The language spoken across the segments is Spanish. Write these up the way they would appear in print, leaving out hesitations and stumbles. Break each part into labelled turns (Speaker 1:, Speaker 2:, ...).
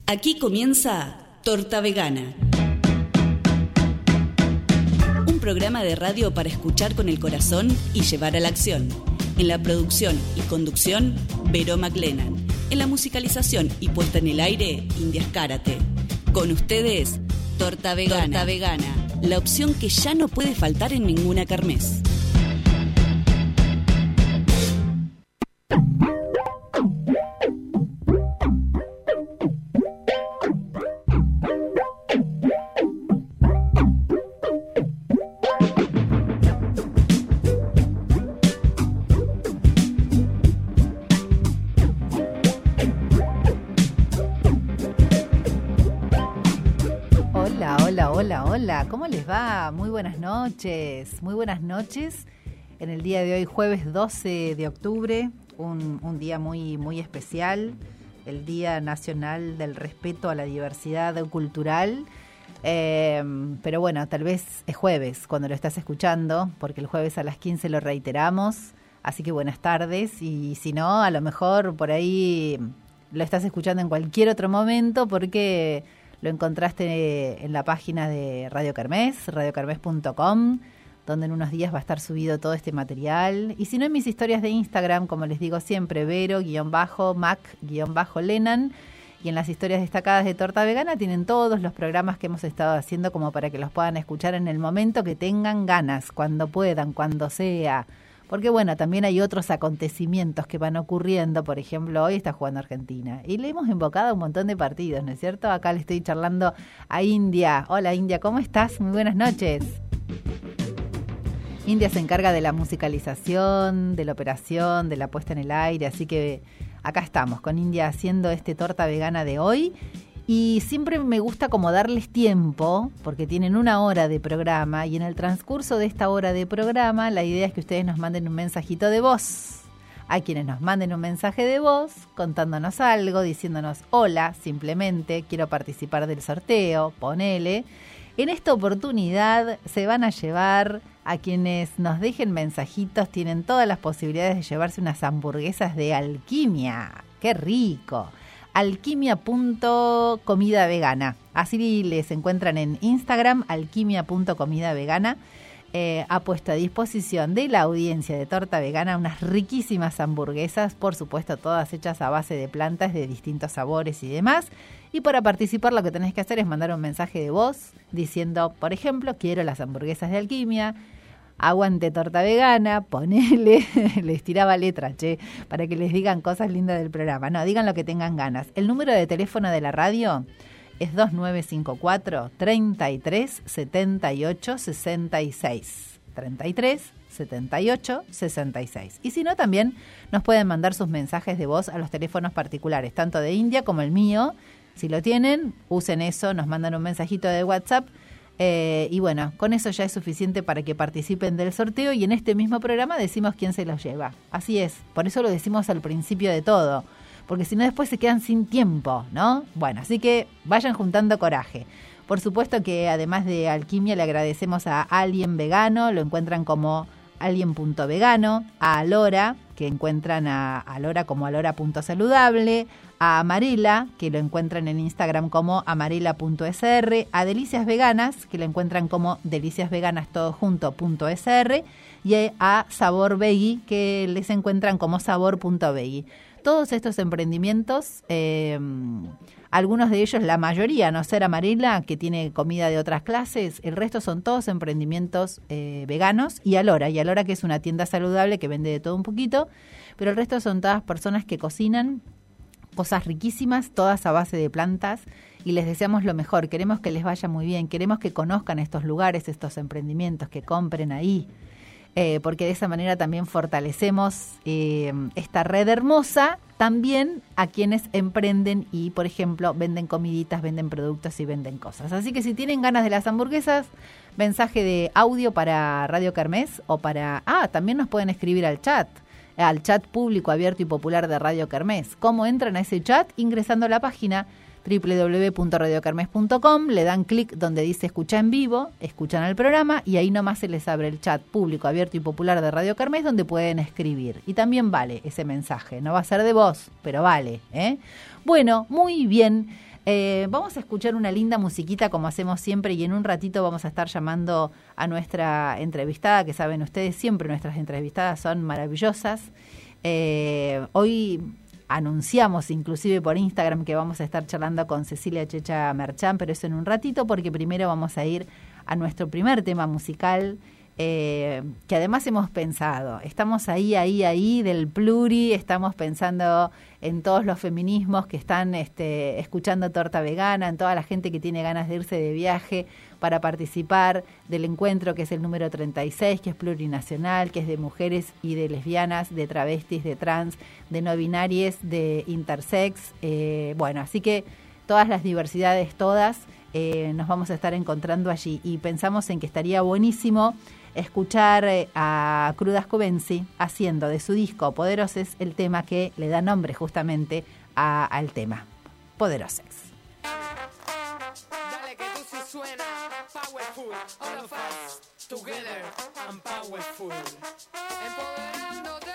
Speaker 1: Aquí comienza Torta Vegana. Un programa de radio para escuchar con el corazón y llevar a la acción. En la producción y conducción, Vero McLennan. En la musicalización y puesta en el aire, Indias Karate. Con ustedes, Torta Vegana. Torta Vegana, la opción que ya no puede faltar en ninguna kermés.
Speaker 2: Hola, ¿cómo les va? Muy buenas noches, en el día de hoy, jueves 12 de octubre, un día muy especial, el Día Nacional del Respeto a la Diversidad Cultural, pero bueno, tal vez es jueves cuando lo estás escuchando, porque el jueves a las 15 lo reiteramos, así que buenas tardes, y si no, a lo mejor por ahí lo estás escuchando en cualquier otro momento, porque lo encontraste en la página de Radio Kermés, radiokermés.com, donde en unos días va a estar subido todo este material. Y si no, en mis historias de Instagram, como les digo siempre, Vero-Mac-Lennan. Y en las historias destacadas de Torta Vegana tienen todos los programas que hemos estado haciendo como para que los puedan escuchar en el momento que tengan ganas, cuando puedan, cuando sea. Porque bueno, también hay otros acontecimientos que van ocurriendo. Por ejemplo, hoy está jugando Argentina y le hemos invocado un montón de partidos, ¿no es cierto? Acá le estoy charlando a India. Hola India, ¿cómo estás? Muy buenas noches. India se encarga de la musicalización, de la operación, de la puesta en el aire, así que acá estamos con India haciendo este Torta Vegana de hoy. Y siempre me gusta como darles tiempo, porque tienen una hora de programa, y en el transcurso de esta hora de programa, la idea es que ustedes nos manden un mensajito de voz. Hay quienes nos manden un mensaje de voz, contándonos algo, diciéndonos hola, simplemente, quiero participar del sorteo, ponele. En esta oportunidad se van a llevar, a quienes nos dejen mensajitos, tienen todas las posibilidades de llevarse unas hamburguesas de Alquimia. ¡Qué rico! alquimia.comidavegana. Así les encuentran en Instagram, alquimia.comidavegana. Ha puesto a disposición de la audiencia de Torta Vegana unas riquísimas hamburguesas, por supuesto todas hechas a base de plantas de distintos sabores y demás. Y para participar lo que tenés que hacer es mandar un mensaje de voz diciendo, por ejemplo, quiero las hamburguesas de Alquimia, aguante Torta Vegana, ponele, les tiraba letras, para que les digan cosas lindas del programa. No, digan lo que tengan ganas. El número de teléfono de la radio es 2954 33 78 66. 33 78 66. Y si no, también nos pueden mandar sus mensajes de voz a los teléfonos particulares, tanto de India como el mío. Si lo tienen, usen eso, nos mandan un mensajito de WhatsApp. Y bueno, con eso ya es suficiente para que participen del sorteo, y en este mismo programa decimos quién se los lleva. Así es, por eso lo decimos al principio de todo, porque si no después se quedan sin tiempo, ¿no? Bueno, así que vayan juntando coraje. Por supuesto que además de Alquimia le agradecemos a Alien Vegano, lo encuentran como alien.vegano, a Alora, que encuentran a Alora como alora.saludable, a Amarela, que lo encuentran en Instagram como amarela.sr, a Delicias Veganas, que lo encuentran como deliciasveganas.sr, y a Sabor Veggie, que les encuentran como sabor.veggie. Todos estos emprendimientos, algunos de ellos, la mayoría, a no ser Amarela, que tiene comida de otras clases, el resto son todos emprendimientos veganos, y Alora, que es una tienda saludable que vende de todo un poquito, pero el resto son todas personas que cocinan cosas riquísimas, todas a base de plantas, y les deseamos lo mejor. Queremos que les vaya muy bien, queremos que conozcan estos lugares, estos emprendimientos, que compren ahí, porque de esa manera también fortalecemos esta red hermosa, también a quienes emprenden y, por ejemplo, venden comiditas, venden productos y venden cosas. Así que si tienen ganas de las hamburguesas, mensaje de audio para Radio Kermés o para... también nos pueden escribir al chat público, abierto y popular de Radio Kermés. ¿Cómo entran a ese chat? Ingresando a la página www.radiokermés.com, le dan clic donde dice escucha en vivo, escuchan el programa y ahí nomás se les abre el chat público, abierto y popular de Radio Kermés donde pueden escribir. Y también vale ese mensaje, no va a ser de voz, pero vale, ¿eh? Bueno, muy bien. Vamos a escuchar una linda musiquita como hacemos siempre y en un ratito vamos a estar llamando a nuestra entrevistada, que saben ustedes, siempre nuestras entrevistadas son maravillosas. Hoy anunciamos inclusive por Instagram que vamos a estar charlando con Cecilia Checha Merchán, pero eso en un ratito porque primero vamos a ir a nuestro primer tema musical, que además hemos pensado, estamos ahí del pluri, estamos pensando en todos los feminismos que están escuchando Torta Vegana, en toda la gente que tiene ganas de irse de viaje para participar del encuentro que es el número 36, que es plurinacional, que es de mujeres y de lesbianas, de travestis, de trans, de no binarias, de intersex, bueno, así que todas las diversidades, todas, nos vamos a estar encontrando allí y pensamos en que estaría buenísimo escuchar a Crudas Cubensi haciendo de su disco Poderoses el tema que le da nombre justamente al tema, Poderoses.
Speaker 3: Dale que tú sí suena powerful, all of us together and powerful. Empoderándote,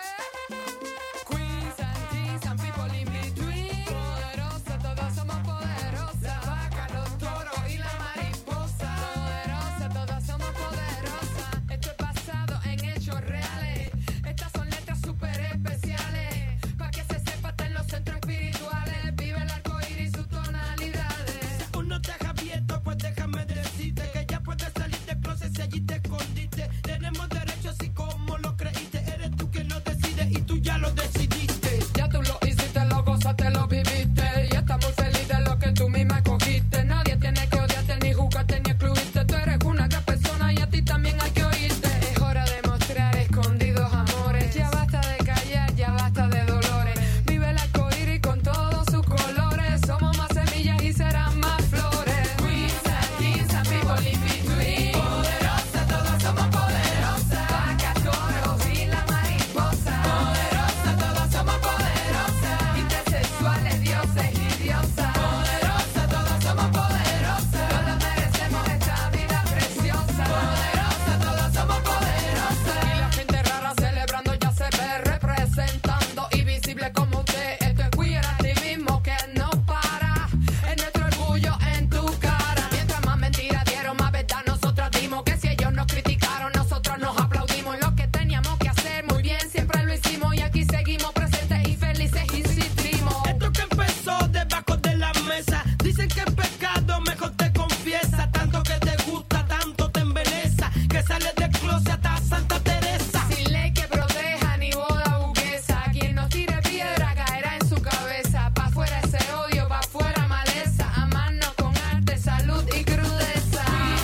Speaker 3: queens and kings and people in between. Poderosa, todos somos poderosas. La vaca, los toros y la mariposa. Poderosa, todas somos poderosas. Esto es basado en hechos reales. Estas son letras súper especiales. Pa' que se sepa hasta en los centros espirituales. Vive el arco iris y sus tonalidades.
Speaker 4: Aún no te has abierto, pues déjame decirte que ya puedes salir del closet si allí te escondiste. Tenemos derecho así como lo creíste. Eres tú quien lo decide y tú ya lo decidiste.
Speaker 3: Ya tú lo hiciste, lo gozaste, lo viviste. Y estás muy feliz de lo que tú misma escogiste. Nadie tiene que odiarte, ni juzgarte, ni excluirte. Tú eres una gran persona y a ti también hay que oírte. Es hora de mostrar escondidos amores. Ya basta de callar, ya basta de dolores. Vive el arcoíris con todos sus colores. Somos más semillas y serán más flores. Queens and kings and people in between. Poderosa, todos somos poderosas. Vacas, toros y la mariposa. Poderosa, todos somos poderosas. Intersexuales, dioses y diosas. Poderosa, todos somos poderosas. Todos merecemos esta vida preciosa. Poderosa, todos somos poderosas. Y la gente rara celebrando ya se ve representando y visible como usted. Esto es queer activismo que no para. Es nuestro orgullo en tu cara. Mientras más mentiras dieron, más verdad nosotros dimos. Que si ellos nos criticaron, nosotros nos aplaudimos. Lo que teníamos que hacer muy bien, siempre lo hicimos. Y aquí seguimos presentes y felices y sin trimo.
Speaker 4: Esto que empezó debajo de la mesa. Dicen que es pecado, mejor te confiesa. Tanto que te gusta, tanto te embeleza, que sales del closet hasta Santa Teresa.
Speaker 3: Sin ley que proteja ni boda burguesa. Quien nos tire piedra caerá en su cabeza. Pa' fuera ese odio, pa' fuera maleza. Amarnos con arte, salud y crudeza.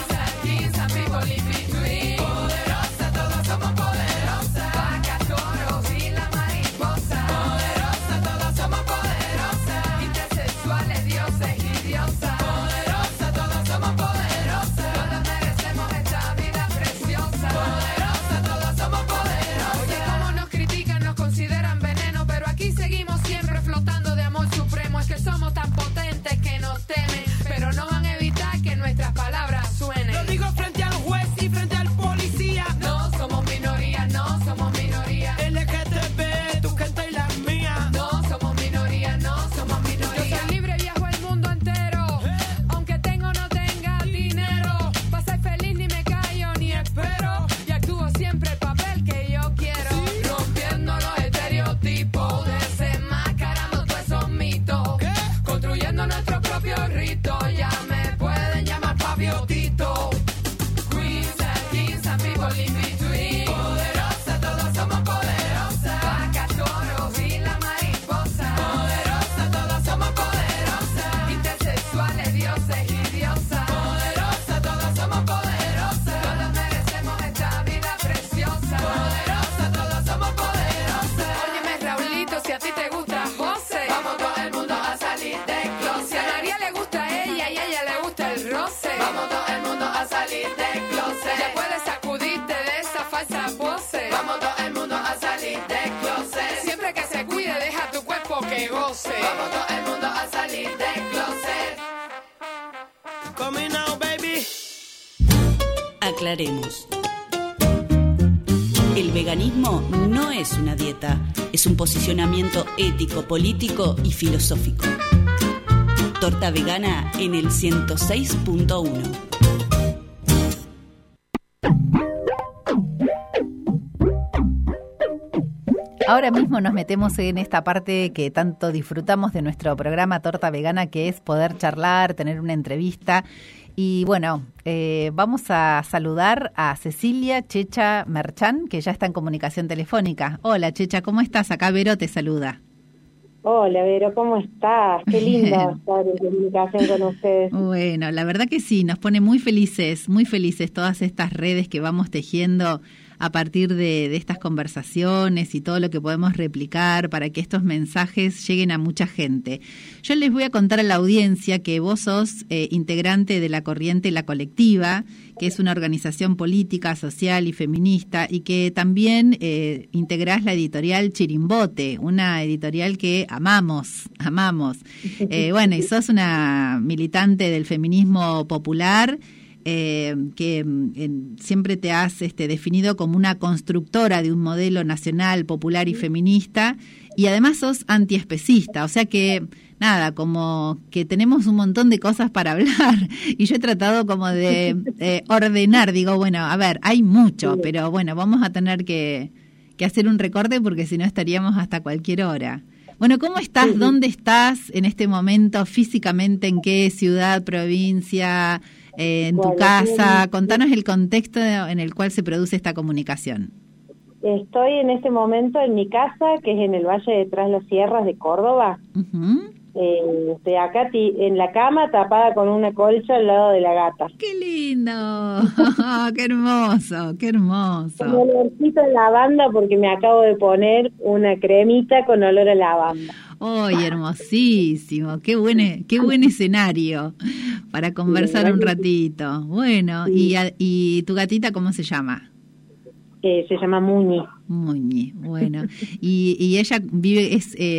Speaker 3: Kings and people in between. Poderosa, todos somos poderosas. Vacas, toros y la mariposa. Poderosa, todos somos poderosas. Intersexuales, dioses y diosas. Poderosa, todos somos poderosas. Todos merecemos esta vida preciosa. Poderosa, todos somos poderosos. Oye, cómo nos critican, nos consideran veneno, pero aquí seguimos siempre flotando de amor supremo. Es que somos tan potentes que nos temen, pero no van a evitar que nuestras palabras suenen.
Speaker 4: Lo digo frente al juez y frente al policía.
Speaker 3: No somos minoría, no somos minoría.
Speaker 4: LGTB, tu gente y la mía.
Speaker 3: No somos minoría, no somos minoría. Yo soy libre, viajo el mundo entero. Aunque tengo o no tenga dinero. Pa' ser feliz ni me callo ni espero. Y actúo siempre el papel que yo quiero. Rompiendo los estereotipos. Desenmascarando todos esos mitos. Construyendo nuestro propio rito. Ya me pueden llamar Papiotito. Queens and kings and people in between. Poderosa, todos somos poderosas. Vacas, toros y la mariposa. Poderosa, todos somos poderosas. Intersexuales, dioses y diosas. Poderosa, todos somos poderosas. Todos merecemos esta vida preciosa. Poderosa, todos somos poderosas. Óyeme, Raulito, si a ti te gusta José, vamos todo el mundo a salir del closet. A María le gusta ella y a ella le gusta el roce. Vamos todo el mundo a salir del closet. Ya puedes sacudirte de esa falsa pose. Vamos todo el mundo a salir del closet. Siempre que se cuide, deja tu cuerpo que goce. Vamos todo el mundo a salir del closet.
Speaker 4: Coming now, baby.
Speaker 1: Aclaremos. El veganismo no es una dieta, es un posicionamiento ético, político y filosófico. Torta Vegana en el 106.1.
Speaker 2: Ahora mismo nos metemos en esta parte que tanto disfrutamos de nuestro programa Torta Vegana, que es poder charlar, tener una entrevista. Y bueno, vamos a saludar a Cecilia Checha Merchán, que ya está en comunicación telefónica. Hola Checha, ¿cómo estás? Acá Vero te saluda.
Speaker 5: Hola, Vero, ¿cómo estás? Qué lindo estar en comunicación con ustedes.
Speaker 2: Bueno, la verdad que sí, nos pone muy felices todas estas redes que vamos tejiendo a partir de estas conversaciones y todo lo que podemos replicar para que estos mensajes lleguen a mucha gente. Yo les voy a contar a la audiencia que vos sos integrante de la Corriente La Colectiva, que es una organización política, social y feminista, y que también integrás la editorial Chirimbote, una editorial que amamos. Bueno, y sos una militante del feminismo popular, que siempre te has definido como una constructora de un modelo nacional, popular y feminista, y además sos antiespecista, o sea que, nada, como que tenemos un montón de cosas para hablar, y yo he tratado como de ordenar, digo, bueno, a ver, hay mucho, pero bueno, vamos a tener que hacer un recorte porque si no estaríamos hasta cualquier hora. Bueno, ¿cómo estás? ¿Dónde estás en este momento físicamente? ¿En qué ciudad, provincia? ¿En tu casa? Contanos el contexto en el cual se produce esta comunicación.
Speaker 5: Estoy en este momento en mi casa, que es en el Valle de Tras las Sierras de Córdoba.
Speaker 2: Uh-huh.
Speaker 5: Estoy acá en la cama, tapada con una colcha al lado de la gata.
Speaker 2: ¡Qué lindo! ¡Qué hermoso! ¡Qué hermoso!
Speaker 5: Un olorcito de lavanda porque me acabo de poner una cremita con olor a lavanda.
Speaker 2: ¡Ay, hermosísimo! ¡Qué buen escenario para conversar un ratito! Bueno,
Speaker 5: sí.
Speaker 2: ¿Y tu gatita cómo se llama?
Speaker 5: Se llama Muñi.
Speaker 2: Muñi, bueno. ¿Y ella vive,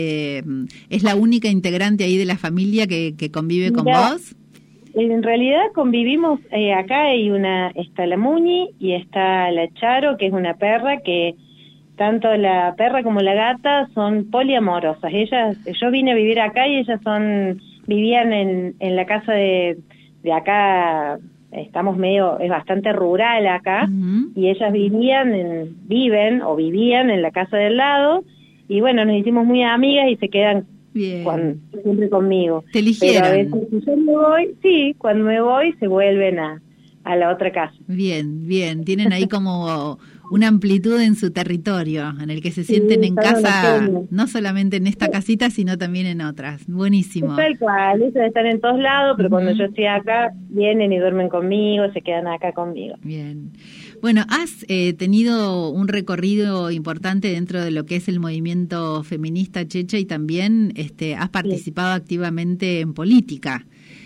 Speaker 2: es la única integrante ahí de la familia que convive con vos?
Speaker 5: En realidad convivimos, acá está la Muñi y está la Charo, que es una perra que tanto la perra como la gata son poliamorosas. Yo vine a vivir acá y ellas vivían en la casa de acá. Es bastante rural acá, uh-huh. Y ellas vivían en la casa del lado, y bueno, nos hicimos muy amigas y se quedan siempre conmigo.
Speaker 2: ¿Te eligieron?
Speaker 5: Pero a veces si yo me voy, cuando me voy se vuelven a la otra casa.
Speaker 2: Bien, tienen ahí como una amplitud en su territorio, en el que se sienten en casa, no solamente en esta casita, sino también en otras. Buenísimo.
Speaker 5: Tal cual, ellos están en todos lados, pero cuando yo estoy acá, vienen y duermen conmigo, se quedan acá conmigo.
Speaker 2: Bien. Bueno, has tenido un recorrido importante dentro de lo que es el movimiento feminista, Checha, y también has participado activamente en política.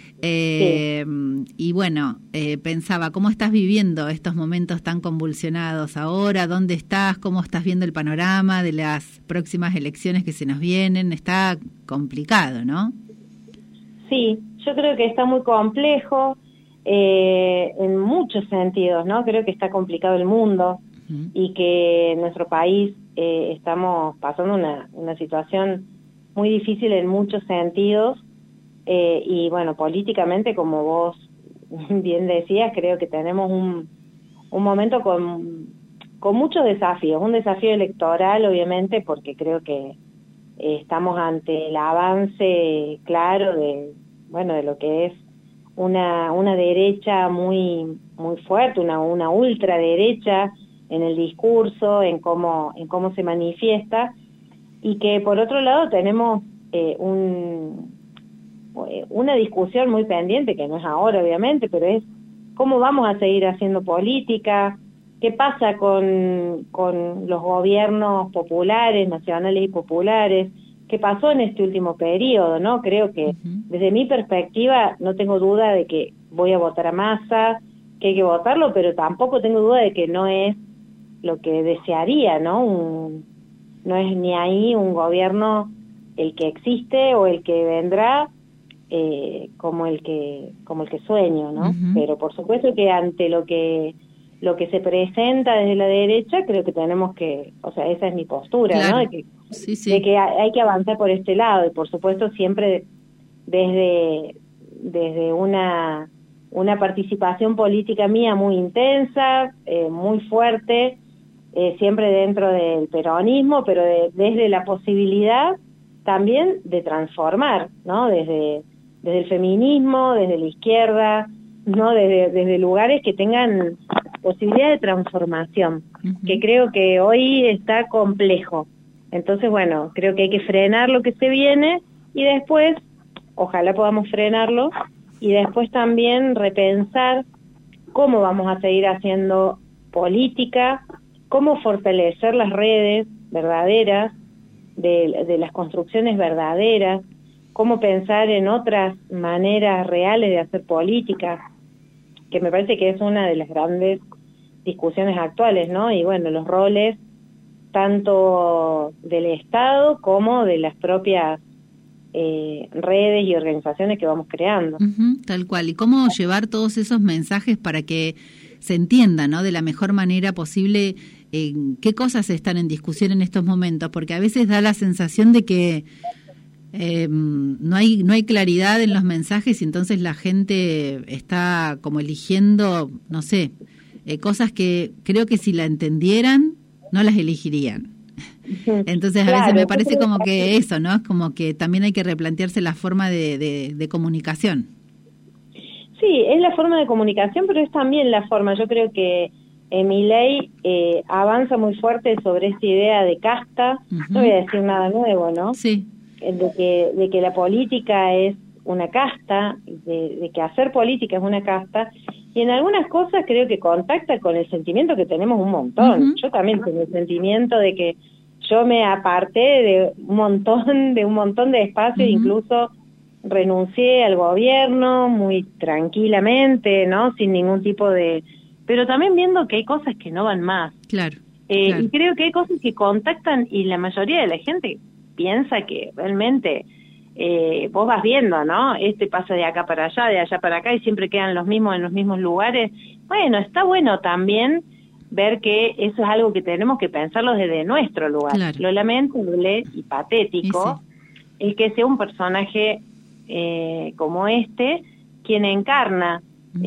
Speaker 2: Y bueno, pensaba, ¿cómo estás viviendo estos momentos tan convulsionados ahora? ¿Dónde estás? ¿Cómo estás viendo el panorama de las próximas elecciones que se nos vienen? Está complicado, ¿no?
Speaker 5: Sí, yo creo que está muy complejo en muchos sentidos, ¿no? Creo que está complicado el mundo, uh-huh. Y que en nuestro país estamos pasando una situación muy difícil en muchos sentidos. Y bueno, políticamente, como vos bien decías, creo que tenemos un momento con muchos desafíos, un desafío electoral, obviamente, porque creo que estamos ante el avance claro de lo que es una derecha muy fuerte, una ultraderecha en el discurso, en cómo se manifiesta, y que por otro lado tenemos una discusión muy pendiente, que no es ahora obviamente, pero es cómo vamos a seguir haciendo política, qué pasa con los gobiernos populares, nacionales y populares, qué pasó en este último periodo, ¿no? Creo que desde mi perspectiva no tengo duda de que voy a votar a Massa, que hay que votarlo, pero tampoco tengo duda de que no es lo que desearía, ¿no? No es ni ahí un gobierno el que existe o el que vendrá, como el que sueño, ¿no? Uh-huh. Pero por supuesto que ante lo que se presenta desde la derecha, creo que tenemos que, o sea, esa es mi postura, claro, ¿no? De que hay que avanzar por este lado, y por supuesto siempre desde una participación política mía muy intensa, muy fuerte, siempre dentro del peronismo, pero desde la posibilidad también de transformar, ¿no? Desde el feminismo, desde la izquierda, ¿no? Desde lugares que tengan posibilidad de transformación, que creo que hoy está complejo. Entonces, bueno, creo que hay que frenar lo que se viene y después, ojalá podamos frenarlo, y después también repensar cómo vamos a seguir haciendo política, cómo fortalecer las redes verdaderas, de las construcciones verdaderas, cómo pensar en otras maneras reales de hacer política, que me parece que es una de las grandes discusiones actuales, ¿no? Y bueno, los roles tanto del Estado como de las propias redes y organizaciones que vamos creando.
Speaker 2: Tal cual. Y cómo llevar todos esos mensajes para que se entienda, ¿no? De la mejor manera posible qué cosas están en discusión en estos momentos, porque a veces da la sensación de que no hay claridad en los mensajes y entonces la gente está como eligiendo, no sé, cosas que creo que si la entendieran no las elegirían. Entonces a veces me parece como que eso, ¿no? Es como que también hay que replantearse la forma de comunicación.
Speaker 5: Sí, es la forma de comunicación, pero es también la forma. Yo creo que Milei avanza muy fuerte sobre esta idea de casta. No voy a decir nada nuevo, ¿no?
Speaker 2: Sí.
Speaker 5: De que la política es una casta, de que hacer política es una casta, y en algunas cosas creo que contacta con el sentimiento que tenemos un montón. Yo también tengo el sentimiento de que yo me aparté de un montón de espacios, incluso renuncié al gobierno muy tranquilamente, ¿no? Sin ningún tipo de... Pero también viendo que hay cosas que no van más.
Speaker 2: Claro.
Speaker 5: Y creo que hay cosas que contactan y la mayoría de la gente piensa que realmente vos vas viendo, ¿no? Pasa de acá para allá, de allá para acá y siempre quedan los mismos en los mismos lugares. Bueno, está bueno también ver que eso es algo que tenemos que pensarlo desde nuestro lugar.
Speaker 2: Claro.
Speaker 5: Lo lamentable y patético es que sea un personaje como quien encarna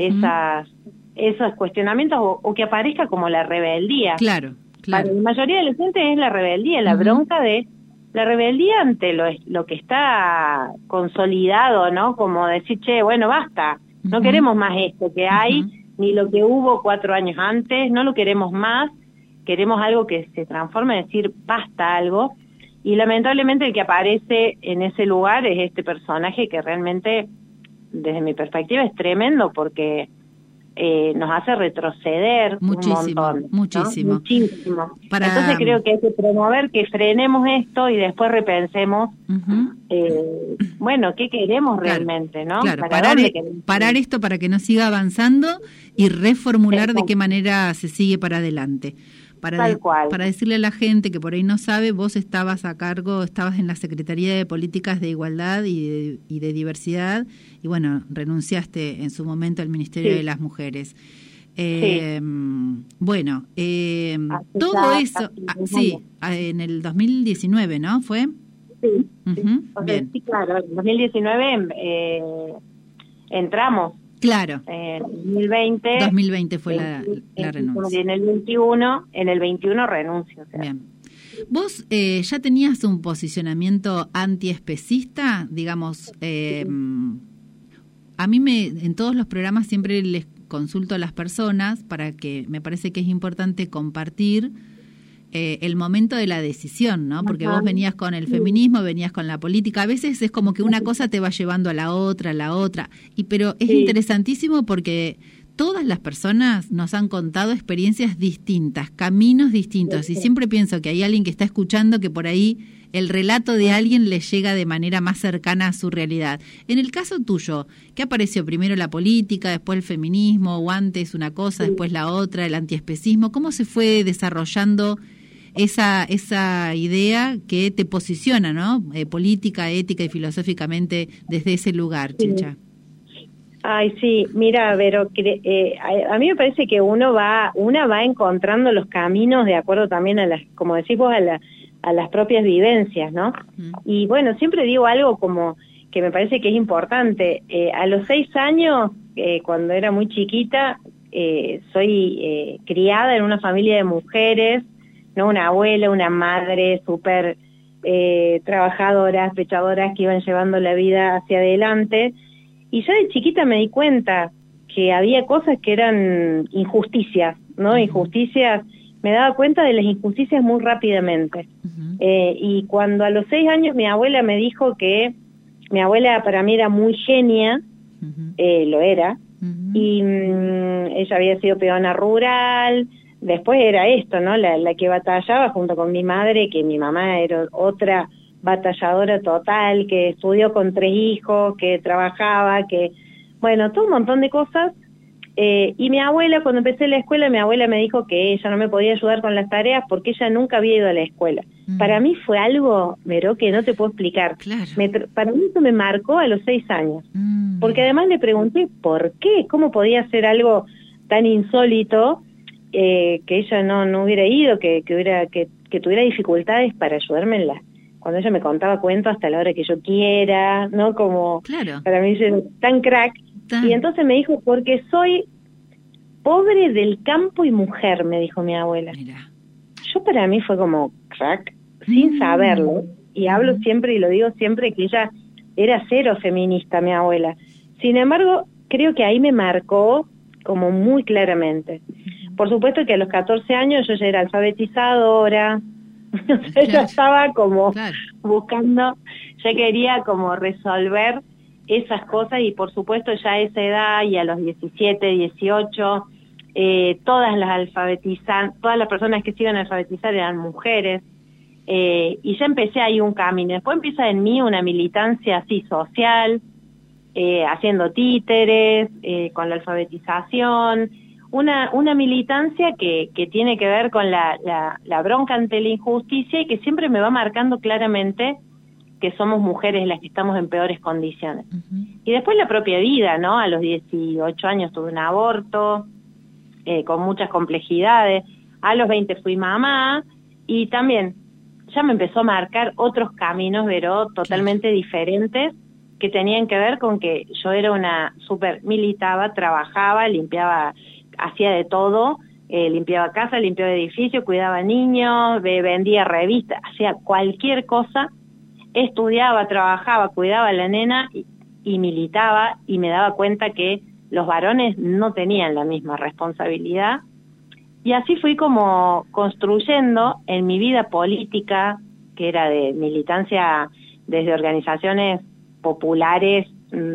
Speaker 5: esos cuestionamientos o que aparezca como la rebeldía.
Speaker 2: Claro.
Speaker 5: Para la mayoría de la gente es la rebeldía, la bronca de la rebeldía ante lo que está consolidado, ¿no? Como decir, che, bueno, basta, no queremos más esto que hay, ni lo que hubo 4 años antes, no lo queremos más, queremos algo que se transforme, decir, basta algo, y lamentablemente el que aparece en ese lugar es este personaje que realmente, desde mi perspectiva, es tremendo, porque nos hace retroceder muchísimo, un montón, ¿no?
Speaker 2: Muchísimo.
Speaker 5: Entonces creo que hay que promover que frenemos esto y después repensemos, bueno, qué queremos realmente, ¿no?
Speaker 2: Claro, parar esto para que no siga avanzando y reformular de qué manera se sigue para adelante. Para decirle a la gente que por ahí no sabe, vos estabas en la Secretaría de Políticas de Igualdad y de Diversidad, y bueno, renunciaste en su momento al Ministerio de las Mujeres. Bueno, todo eso, en el 2019, ¿no? ¿Fue?
Speaker 5: Sí,
Speaker 2: bien.
Speaker 5: Sí, claro, en 2019 entramos.
Speaker 2: Claro.
Speaker 5: 2020
Speaker 2: fue la renuncia.
Speaker 5: En el 21 renuncio. O sea.
Speaker 2: Bien. ¿Vos ya tenías un posicionamiento antiespecista? Digamos, a mí en todos los programas siempre les consulto a las personas para que me parece que es importante compartir el momento de la decisión, ¿no? Porque vos venías con el feminismo, venías con la política, a veces es como que una cosa te va llevando a la otra, pero es interesantísimo porque todas las personas nos han contado experiencias distintas, caminos distintos, y siempre pienso que hay alguien que está escuchando que por ahí el relato de alguien le llega de manera más cercana a su realidad. En el caso tuyo, ¿qué apareció? Primero la política, después el feminismo, o antes una cosa, después la otra, el antiespecismo. ¿Cómo se fue desarrollando esa idea que te posiciona, ¿no? Política, ética y filosóficamente desde ese lugar, Chincha.
Speaker 5: Ay, sí, mira, Vero, a mí me parece que una va encontrando los caminos de acuerdo también a como decís vos, a las propias vivencias, ¿no? Y bueno, siempre digo algo como que me parece que es importante. A los 6 años, cuando era muy chiquita, soy criada en una familia de mujeres, no una abuela, una madre súper trabajadoras, pechadoras que iban llevando la vida hacia adelante. Y ya de chiquita me di cuenta que había cosas que eran injusticias, ¿no? Injusticias, me daba cuenta de las injusticias muy rápidamente. Y cuando a los 6 años mi abuela me dijo que mi abuela para mí era muy genia, lo era, y ella había sido peona rural, después era esto, ¿no? La que batallaba junto con mi madre, que mi mamá era otra batalladora total, que estudió con 3 hijos, que trabajaba, que, bueno, todo un montón de cosas. Y mi abuela, cuando empecé la escuela, mi abuela me dijo que ella no me podía ayudar con las tareas porque ella nunca había ido a la escuela. Para mí fue algo, Vero, que no te puedo explicar.
Speaker 2: Claro.
Speaker 5: Para mí eso me marcó a los 6 años. Porque además le pregunté por qué, cómo podía ser algo tan insólito, que ella no hubiera ido, que tuviera dificultades para ayudarme cuando ella me contaba cuentos hasta la hora que yo quiera, ¿no? Como
Speaker 2: Claro.
Speaker 5: para mí es tan crack. Y entonces me dijo, porque soy pobre del campo y mujer, me dijo mi abuela.
Speaker 2: Mira.
Speaker 5: Yo para mí fue como crack, sin saberlo, y hablo siempre y lo digo siempre que ella era cero feminista, mi abuela. Sin embargo, creo que ahí me marcó como muy claramente. Por supuesto que a los 14 años yo ya era alfabetizadora, ya estaba como buscando, ya quería como resolver esas cosas, y por supuesto ya a esa edad y a los 17, 18, todas las personas que se iban a alfabetizar eran mujeres, y ya empecé ahí un camino. Después empieza en mí una militancia así social, haciendo títeres, con la alfabetización, una militancia que tiene que ver con la bronca ante la injusticia, y que siempre me va marcando claramente que somos mujeres las que estamos en peores condiciones. Y después la propia vida, ¿no? A los 18 años tuve un aborto, con muchas complejidades. A los 20 fui mamá, y también ya me empezó a marcar otros caminos, pero totalmente diferentes, que tenían que ver con que yo era una militaba, trabajaba, limpiaba, hacía de todo, limpiaba casa, limpiaba edificios, cuidaba niños, vendía revistas, hacía cualquier cosa, estudiaba, trabajaba, cuidaba a la nena y militaba, y me daba cuenta que los varones no tenían la misma responsabilidad. Y así fui como construyendo en mi vida política, que era de militancia desde organizaciones populares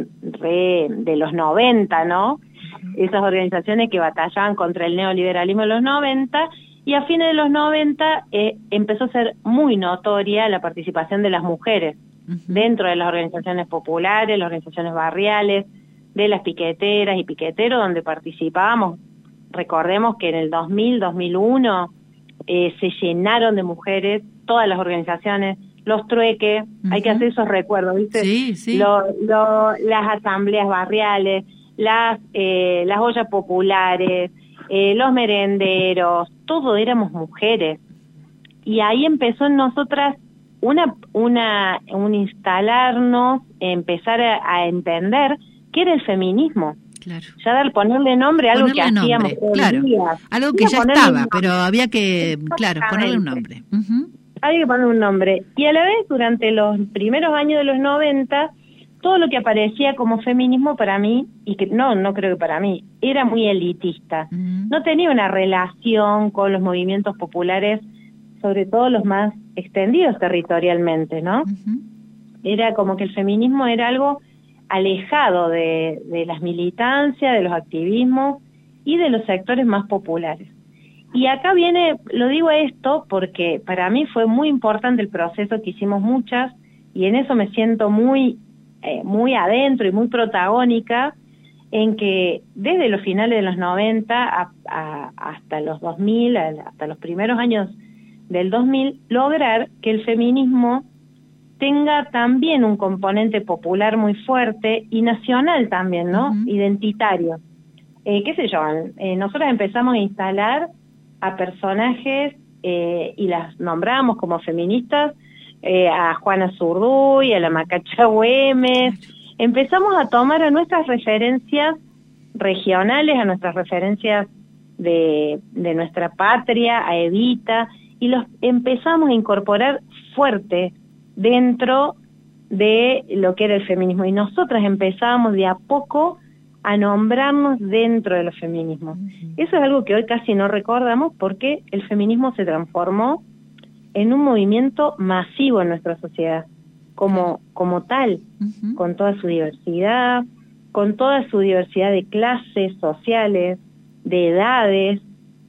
Speaker 5: de los 90, ¿no? Esas organizaciones que batallaban contra el neoliberalismo de los 90, y a fines de los 90 empezó a ser muy notoria la participación de las mujeres dentro de las organizaciones populares, las organizaciones barriales, de las piqueteras y piqueteros, donde participábamos. Recordemos que en el 2000, 2001 se llenaron de mujeres todas las organizaciones, los trueques, hay que hacer esos recuerdos, ¿viste?
Speaker 2: Sí.
Speaker 5: Las asambleas barriales, las ollas populares, los merenderos, todo éramos mujeres. Y ahí empezó en nosotras un instalarnos, empezar a entender qué era el feminismo.
Speaker 2: Claro.
Speaker 5: Ya ponerle nombre a algo que hacíamos todos los días.
Speaker 2: Algo que ya estaba, pero había que, ponerle un nombre.
Speaker 5: Había que ponerle un nombre. Y a la vez, durante los primeros años de los 90, todo lo que aparecía como feminismo para mí, y que no creo que para mí, era muy elitista. No tenía una relación con los movimientos populares, sobre todo los más extendidos territorialmente, ¿no? Era como que el feminismo era algo alejado de las militancias, de los activismos y de los sectores más populares. Y acá lo digo esto porque para mí fue muy importante el proceso que hicimos muchas, y en eso me siento muy adentro y muy protagónica, en que desde los finales de los 90 hasta los 2000, hasta los primeros años del 2000, lograr que el feminismo tenga también un componente popular muy fuerte y nacional también, ¿no? Identitario. ¿Qué sé yo? Nosotros empezamos a instalar a personajes y las nombramos como feministas a Juana Zurduy, a la Macacha Güemes. Empezamos a tomar a nuestras referencias regionales, a nuestras referencias de nuestra patria, a Evita, y los empezamos a incorporar fuerte dentro de lo que era el feminismo. Y nosotras empezábamos de a poco a nombrarnos dentro de los feminismos. Eso es algo que hoy casi no recordamos porque el feminismo se transformó en un movimiento masivo en nuestra sociedad, como tal, con toda su diversidad, con toda su diversidad de clases sociales, de edades,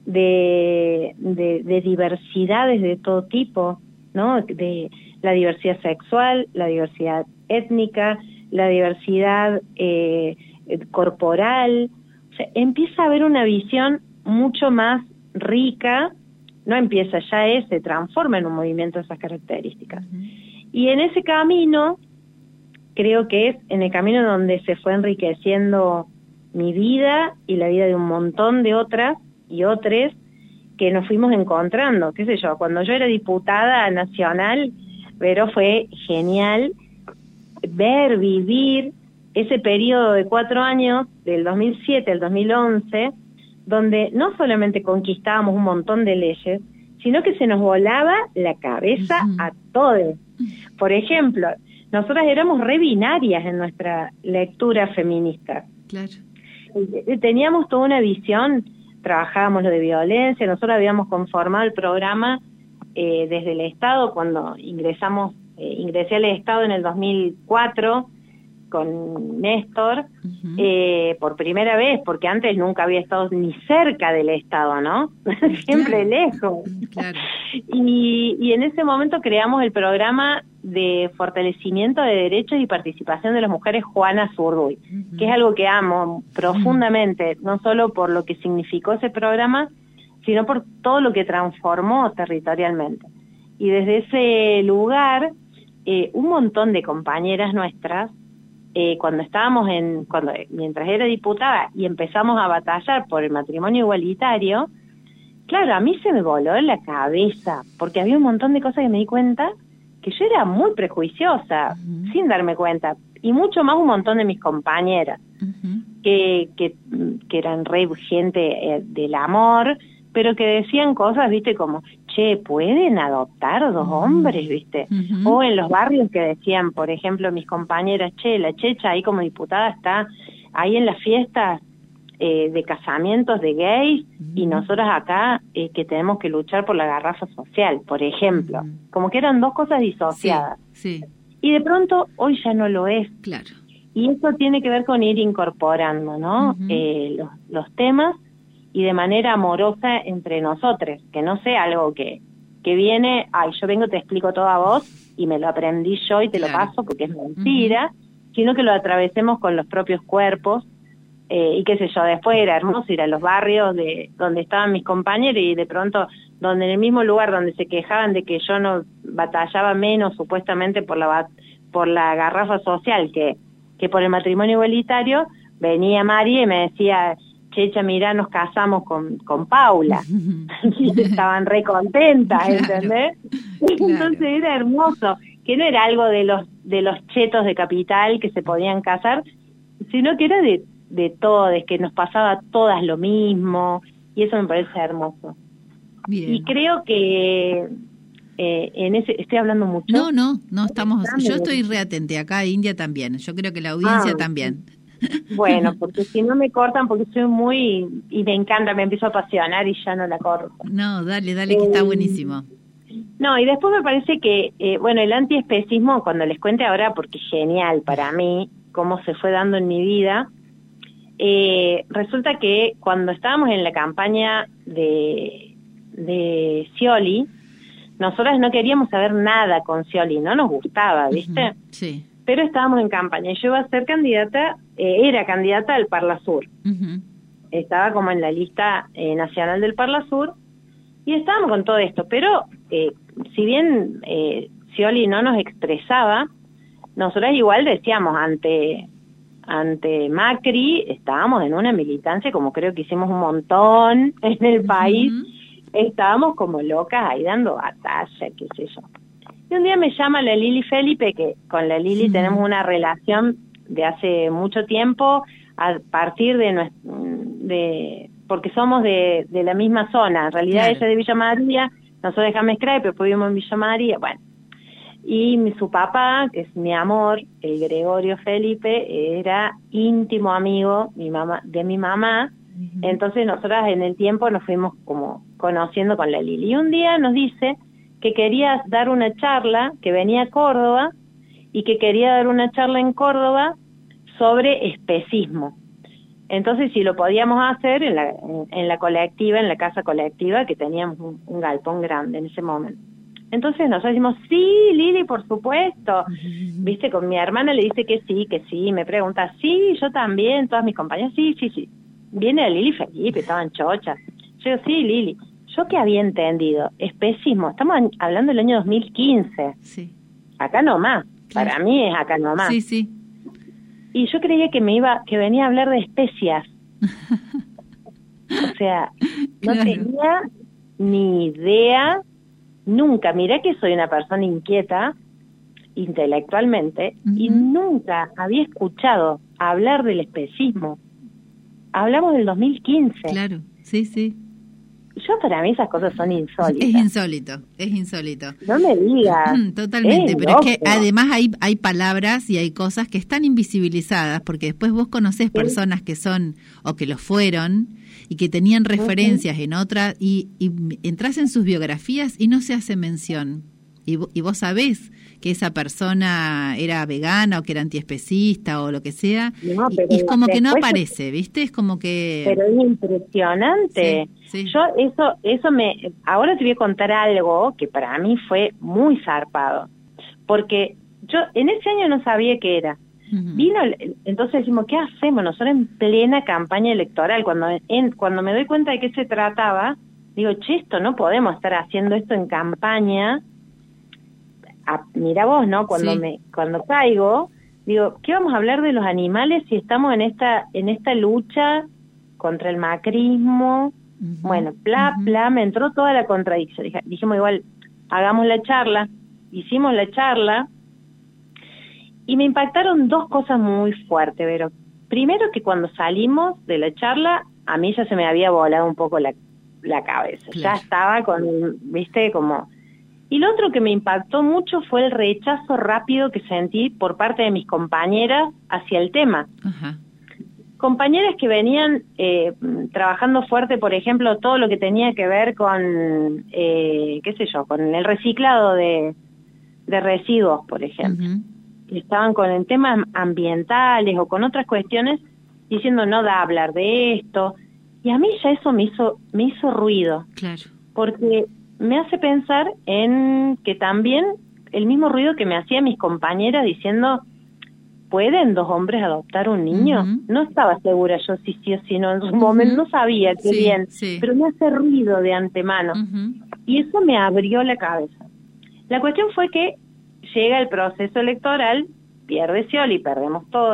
Speaker 5: de diversidades de todo tipo, ¿no? De la diversidad sexual, la diversidad étnica, la diversidad corporal. O sea, empieza a haber una visión mucho más rica, no empieza, ya se transforma en un movimiento de esas características. Y en ese camino, creo que es en el camino donde se fue enriqueciendo mi vida y la vida de un montón de otras y otros que nos fuimos encontrando, qué sé yo, cuando yo era diputada nacional, pero fue genial ver, vivir ese periodo de 4 años, del 2007 al 2011, donde no solamente conquistábamos un montón de leyes, sino que se nos volaba la cabeza a todos. Por ejemplo, nosotras éramos re binarias en nuestra lectura feminista.
Speaker 2: Claro.
Speaker 5: Teníamos toda una visión, trabajábamos lo de violencia, nosotros habíamos conformado el programa desde el Estado, cuando ingresé al Estado en el 2004, con Néstor, por primera vez, porque antes nunca había estado ni cerca del Estado, ¿no? Siempre lejos.
Speaker 2: Claro.
Speaker 5: Y en ese momento creamos el programa de fortalecimiento de derechos y participación de las mujeres Juana Zurduy, que es algo que amo profundamente, no solo por lo que significó ese programa, sino por todo lo que transformó territorialmente. Y desde ese lugar, un montón de compañeras nuestras, mientras era diputada y empezamos a batallar por el matrimonio igualitario, claro, a mí se me voló en la cabeza, porque había un montón de cosas que me di cuenta que yo era muy prejuiciosa, sin darme cuenta, y mucho más un montón de mis compañeras, que eran re gente del amor, pero que decían cosas, viste, como, che, ¿pueden adoptar 2 hombres, viste? O en los barrios que decían, por ejemplo, mis compañeras, che, la Checha ahí como diputada está ahí en las fiestas de casamientos de gays, y nosotros acá que tenemos que luchar por la garrafa social, por ejemplo. Como que eran 2 cosas disociadas.
Speaker 2: Sí.
Speaker 5: Y de pronto hoy ya no lo es.
Speaker 2: Claro.
Speaker 5: Y eso tiene que ver con ir incorporando, ¿no? Los temas, y de manera amorosa entre nosotros, que no sea algo que viene, yo vengo, te explico todo a vos, y me lo aprendí yo y te lo paso porque es mentira, sino que lo atravesemos con los propios cuerpos, y qué sé yo, después era hermoso ir a los barrios donde estaban mis compañeros, y de pronto, donde en el mismo lugar donde se quejaban de que yo no batallaba menos supuestamente por la garrafa social que por el matrimonio igualitario, venía María y me decía, Checha, mirá, nos casamos con Paula. Y estaban re contentas, ¿entendés? Claro. Entonces era hermoso, que no era algo de los chetos de capital que se podían casar, sino que era de todos, que nos pasaba a todas lo mismo, y eso me parece hermoso.
Speaker 2: Bien. Y
Speaker 5: creo que estoy hablando mucho.
Speaker 2: No, estamos, yo estoy reatente, acá India también, yo creo que la audiencia también.
Speaker 5: Bueno, porque si no me cortan, porque soy y me encanta, me empiezo a apasionar y ya no la corto.
Speaker 2: No, dale, que está buenísimo.
Speaker 5: No, y después me parece que, el antiespecismo, cuando les cuente ahora, porque es genial para mí, cómo se fue dando en mi vida, resulta que cuando estábamos en la campaña de Scioli, nosotras no queríamos saber nada con Scioli, no nos gustaba, ¿viste?
Speaker 2: Sí.
Speaker 5: Pero estábamos en campaña, yo iba a ser era candidata al Parla Sur. Estaba como en la lista nacional del Parla Sur, y estábamos con todo esto, pero si bien Scioli no nos expresaba, nosotras igual decíamos ante Macri, estábamos en una militancia, como creo que hicimos un montón en el país, estábamos como locas ahí dando batalla, qué sé yo. Y un día me llama la Lili Felipe, que con la Lili tenemos una relación de hace mucho tiempo, a partir porque somos de la misma zona. En realidad ella es de Villa María, nosotros de James Cray, pero vivimos en Villa María, bueno. Y su papá, que es mi amor, el Gregorio Felipe, era íntimo amigo de mi mamá. Entonces nosotras en el tiempo nos fuimos como conociendo con la Lili. Y un día nos dice que quería dar una charla, que venía a Córdoba, y que quería dar una charla en Córdoba sobre especismo. Entonces, si lo podíamos hacer en la colectiva, en la casa colectiva, que teníamos un galpón grande en ese momento. Entonces nosotros decimos, sí, Lili, por supuesto. Viste, con mi hermana le dice que sí, me pregunta, sí, yo también, todas mis compañeras, sí. Viene la Lili Felipe, estaban chochas. Yo digo, sí, Lili. Yo que había entendido, especismo, estamos hablando del año 2015. Sí. Acá nomás, claro. Para mí es acá nomás.
Speaker 2: Sí.
Speaker 5: Y yo creía que venía a hablar de especias. O sea, no tenía ni idea, nunca. Mirá que soy una persona inquieta intelectualmente y nunca había escuchado hablar del especismo. Hablamos del 2015.
Speaker 2: Claro, sí.
Speaker 5: Para mí esas cosas son insólitas.
Speaker 2: Es insólito.
Speaker 5: No me digas.
Speaker 2: Totalmente, pero es que además hay palabras y hay cosas que están invisibilizadas, porque después vos conocés personas que son, o que lo fueron, y que tenían referencias en otras, y entras en sus biografías y no se hace mención. Y vos sabés que esa persona era vegana o que era antiespecista o lo que sea, y es como que no aparece, ¿viste? Es como que...
Speaker 5: Pero es impresionante. Sí. Yo ahora te voy a contar algo que para mí fue muy zarpado, porque yo en ese año no sabía qué era. Entonces decimos, ¿qué hacemos? Nosotros en plena campaña electoral, cuando me doy cuenta de qué se trataba, digo, esto no podemos estar haciendo esto en campaña. Mira vos, ¿no? Cuando caigo, digo, ¿qué vamos a hablar de los animales si estamos en esta lucha contra el macrismo? Bueno, me entró toda la contradicción. Dijimos igual, hagamos la charla, hicimos la charla, y me impactaron dos cosas muy fuertes, Vero. Primero, que cuando salimos de la charla, a mí ya se me había volado un poco la cabeza. Claro. Ya estaba viste, como... Y lo otro que me impactó mucho fue el rechazo rápido que sentí por parte de mis compañeras hacia el tema. Compañeras que venían trabajando fuerte, por ejemplo, todo lo que tenía que ver con, con el reciclado de residuos, por ejemplo. Estaban con temas ambientales o con otras cuestiones, diciendo no da hablar de esto. Y a mí ya eso me hizo ruido. Claro. Porque me hace pensar en que también el mismo ruido que me hacía mis compañeras diciendo, ¿pueden 2 hombres adoptar un niño? No estaba segura yo si sí o si no, en su momento no sabía qué bien, pero me hace ruido de antemano. Y eso me abrió la cabeza. La cuestión fue que llega el proceso electoral, pierde Scioli, perdemos todos,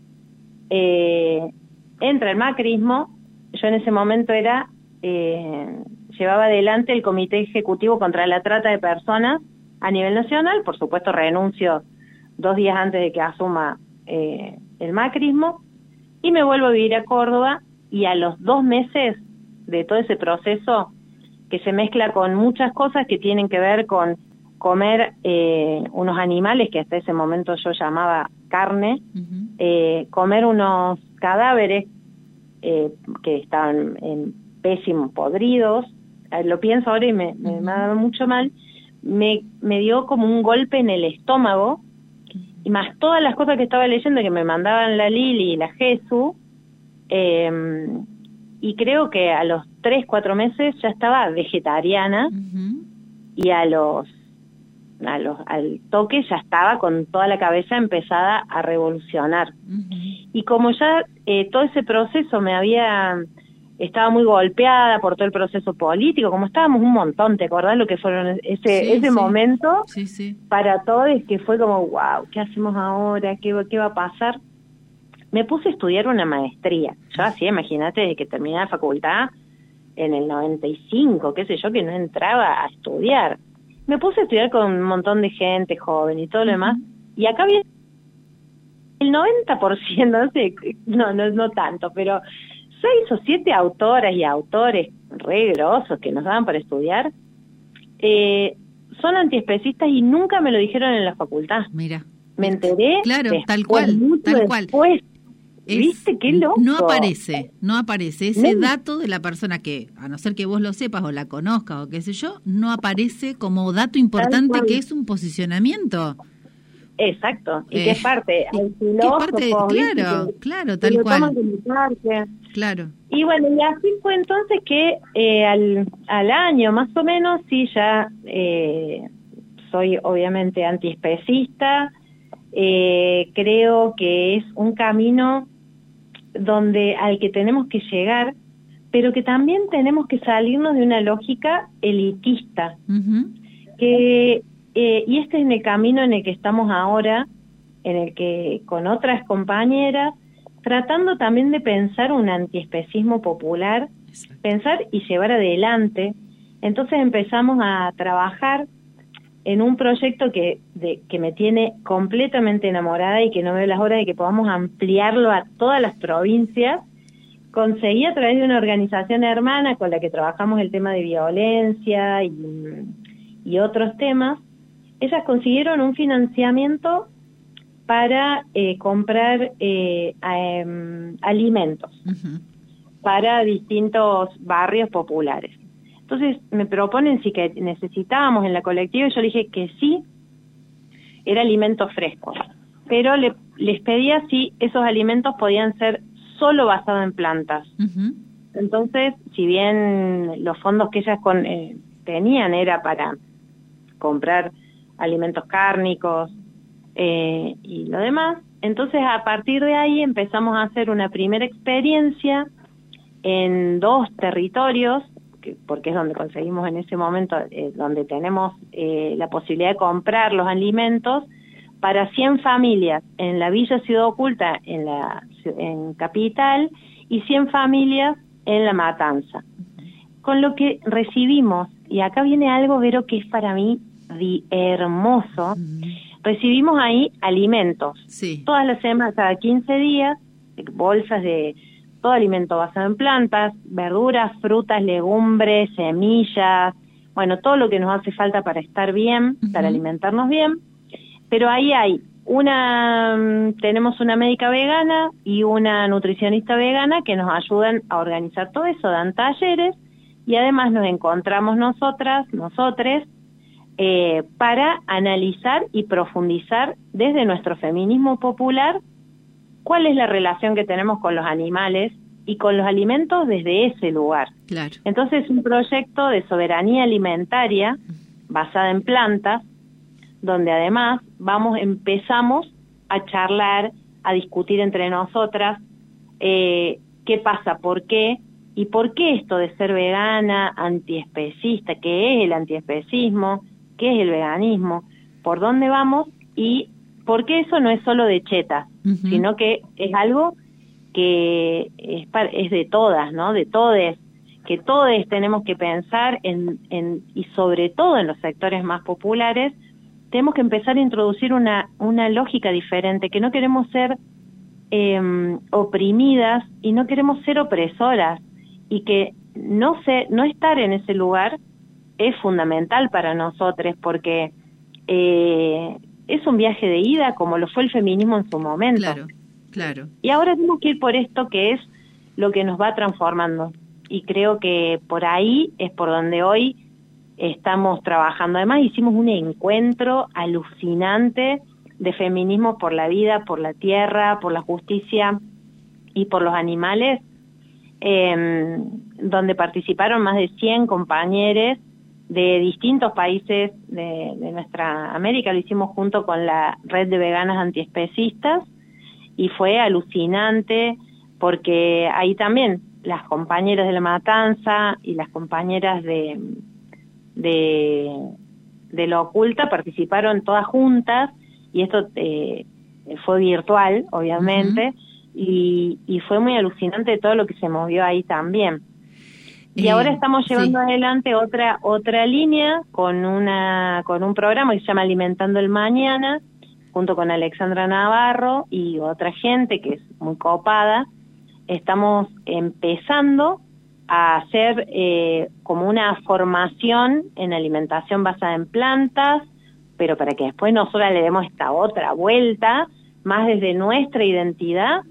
Speaker 5: entra el macrismo, yo en ese momento llevaba adelante el Comité Ejecutivo contra la Trata de Personas a nivel nacional, por supuesto renuncio 2 días antes de que asuma el macrismo, y me vuelvo a vivir a Córdoba, y a los 2 meses de todo ese proceso, que se mezcla con muchas cosas que tienen que ver con comer unos animales que hasta ese momento yo llamaba carne, comer unos cadáveres que estaban pésimos, podridos, lo pienso ahora y me ha dado mucho mal, me dio como un golpe en el estómago, y más todas las cosas que estaba leyendo que me mandaban la Lili y la Jesús, y creo que a los 3-4 meses ya estaba vegetariana, y al toque ya estaba con toda la cabeza empezada a revolucionar. Y como ya todo ese proceso estaba muy golpeada por todo el proceso político, como estábamos un montón, ¿te acordás lo que fueron ese momento? Para todos, que fue como, wow, ¿qué hacemos ahora? ¿Qué va a pasar? Me puse a estudiar una maestría. Yo así, imagínate, desde que terminé la facultad, en el 95, qué sé yo, que no entraba a estudiar. me puse a estudiar con un montón de gente joven y todo lo demás, y acá viene el 90%, no tanto, pero 6 o 7 autoras y autores re grosos que nos daban para estudiar, son antiespecistas y nunca me lo dijeron en la facultad.
Speaker 2: Mira.
Speaker 5: Me enteré
Speaker 2: Claro,
Speaker 5: después,
Speaker 2: tal cual.
Speaker 5: Después. ¿Viste qué loco?
Speaker 2: No aparece ese dato de la persona que, a no ser que vos lo sepas o la conozcas o qué sé yo, no aparece como dato importante que es un posicionamiento.
Speaker 5: Exacto, y que es parte, hay filósofos,
Speaker 2: claro, tal cual. Claro.
Speaker 5: Y bueno, y así fue entonces que al año más o menos, sí, ya soy obviamente antiespecista, creo que es un camino al que tenemos que llegar, pero que también tenemos que salirnos de una lógica elitista, y este es el camino en el que estamos ahora, en el que con otras compañeras, tratando también de pensar un antiespecismo popular, pensar y llevar adelante. Entonces empezamos a trabajar en un proyecto que me tiene completamente enamorada y que no veo las horas de que podamos ampliarlo a todas las provincias. Conseguí a través de una organización hermana con la que trabajamos el tema de violencia y otros temas. Ellas consiguieron un financiamiento para comprar alimentos para distintos barrios populares. Entonces me proponen si que necesitábamos en la colectiva, y yo le dije que sí, era alimentos frescos, pero les pedía si esos alimentos podían ser solo basados en plantas. Entonces, si bien los fondos que ellas tenían era para comprar alimentos cárnicos y lo demás, entonces a partir de ahí empezamos a hacer una primera experiencia en 2 territorios, porque es donde conseguimos en ese momento, donde tenemos la posibilidad de comprar los alimentos para 100 familias en la Villa Ciudad Oculta, en Capital, y 100 familias en La Matanza. Con lo que recibimos, y acá viene algo, Vero, que es para mí hermoso, recibimos ahí alimentos. Sí. Todas las semanas, cada 15 días, bolsas de todo alimento basado en plantas, verduras, frutas, legumbres, semillas, bueno, todo lo que nos hace falta para estar bien, para alimentarnos bien. Pero ahí tenemos una médica vegana y una nutricionista vegana que nos ayudan a organizar todo eso, dan talleres, y además nos encontramos nosotres, para analizar y profundizar desde nuestro feminismo popular cuál es la relación que tenemos con los animales y con los alimentos desde ese lugar. Claro. Entonces es un proyecto de soberanía alimentaria basada en plantas, donde además empezamos a charlar, a discutir entre nosotras qué pasa, por qué, y por qué esto de ser vegana, antiespecista, qué es el antiespecismo, qué es el veganismo, por dónde vamos y por qué eso no es solo de chetas, sino que es algo que es de todas, ¿no? De todes, que todes tenemos que pensar y sobre todo en los sectores más populares, tenemos que empezar a introducir una lógica diferente, que no queremos ser oprimidas y no queremos ser opresoras, y que no estar en ese lugar es fundamental para nosotros, porque es un viaje de ida, como lo fue el feminismo en su momento. Claro. Y ahora tenemos que ir por esto, que es lo que nos va transformando, y creo que por ahí es por donde hoy estamos trabajando. Además hicimos un encuentro alucinante de feminismo por la vida, por la tierra, por la justicia y por los animales, donde participaron más de 100 compañeros de distintos países de nuestra América. Lo hicimos junto con la Red de Veganas Antiespecistas y fue alucinante, porque ahí también las compañeras de La Matanza y las compañeras de La Oculta participaron todas juntas, y esto fue virtual, obviamente, y fue muy alucinante todo lo que se movió ahí también. Y ahora estamos llevando adelante otra línea con un programa que se llama Alimentando el Mañana, junto con Alexandra Navarro y otra gente que es muy copada. Estamos empezando a hacer como una formación en alimentación basada en plantas, pero para que después nosotras le demos esta otra vuelta, más desde nuestra identidad,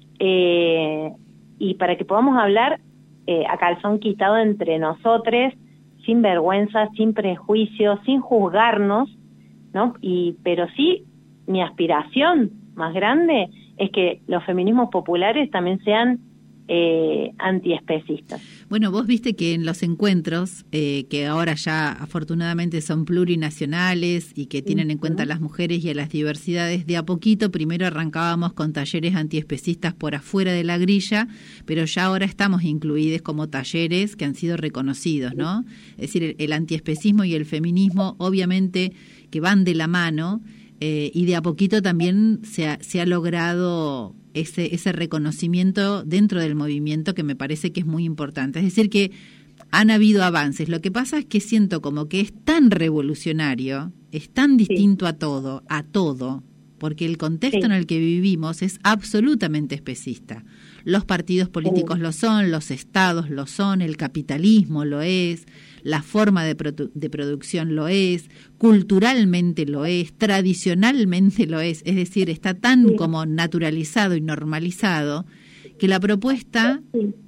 Speaker 5: y para que podamos hablar a calzón quitado entre nosotros, sin vergüenza, sin prejuicios, sin juzgarnos, ¿no? Pero sí, mi aspiración más grande es que los feminismos populares también sean antiespecistas.
Speaker 2: Bueno, vos viste que en los encuentros, que ahora ya afortunadamente son plurinacionales y que tienen en cuenta a las mujeres y a las diversidades, de a poquito primero arrancábamos con talleres antiespecistas por afuera de la grilla, pero ya ahora estamos incluidos como talleres que han sido reconocidos, ¿no? Es decir, el antiespecismo y el feminismo obviamente que van de la mano, y de a poquito también se ha logrado ese reconocimiento dentro del movimiento, que me parece que es muy importante. Es decir, que han habido avances. Lo que pasa es que siento como que es tan revolucionario, es tan distinto a todo, porque el contexto en el que vivimos es absolutamente especista. Los partidos políticos lo son, los estados lo son, el capitalismo lo es, la forma de producción lo es, culturalmente lo es, tradicionalmente lo es decir, está tan como naturalizado y normalizado que la propuesta,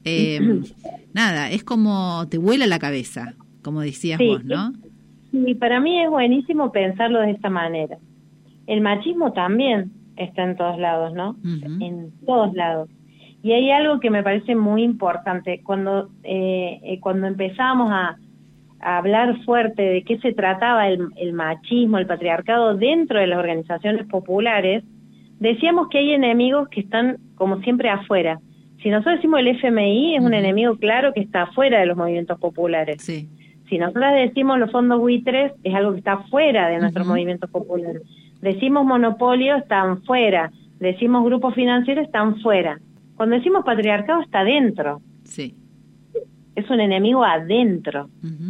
Speaker 2: es como te vuela la cabeza, como decías vos, ¿no?
Speaker 5: Sí, para mí es buenísimo pensarlo de esta manera. El machismo también está en todos lados, ¿no? En todos lados. Y hay algo que me parece muy importante. Cuando empezamos a hablar fuerte de qué se trataba el machismo, el patriarcado dentro de las organizaciones populares, decíamos que hay enemigos que están, como siempre, afuera. Si nosotros decimos el FMI, es un enemigo claro que está afuera de los movimientos populares.
Speaker 2: Sí.
Speaker 5: Si nosotros decimos los fondos buitres, es algo que está fuera de nuestros movimientos populares. Decimos monopolio, están fuera. Decimos grupos financieros, están fuera. Cuando decimos patriarcado, está adentro.
Speaker 2: Sí.
Speaker 5: Es un enemigo adentro.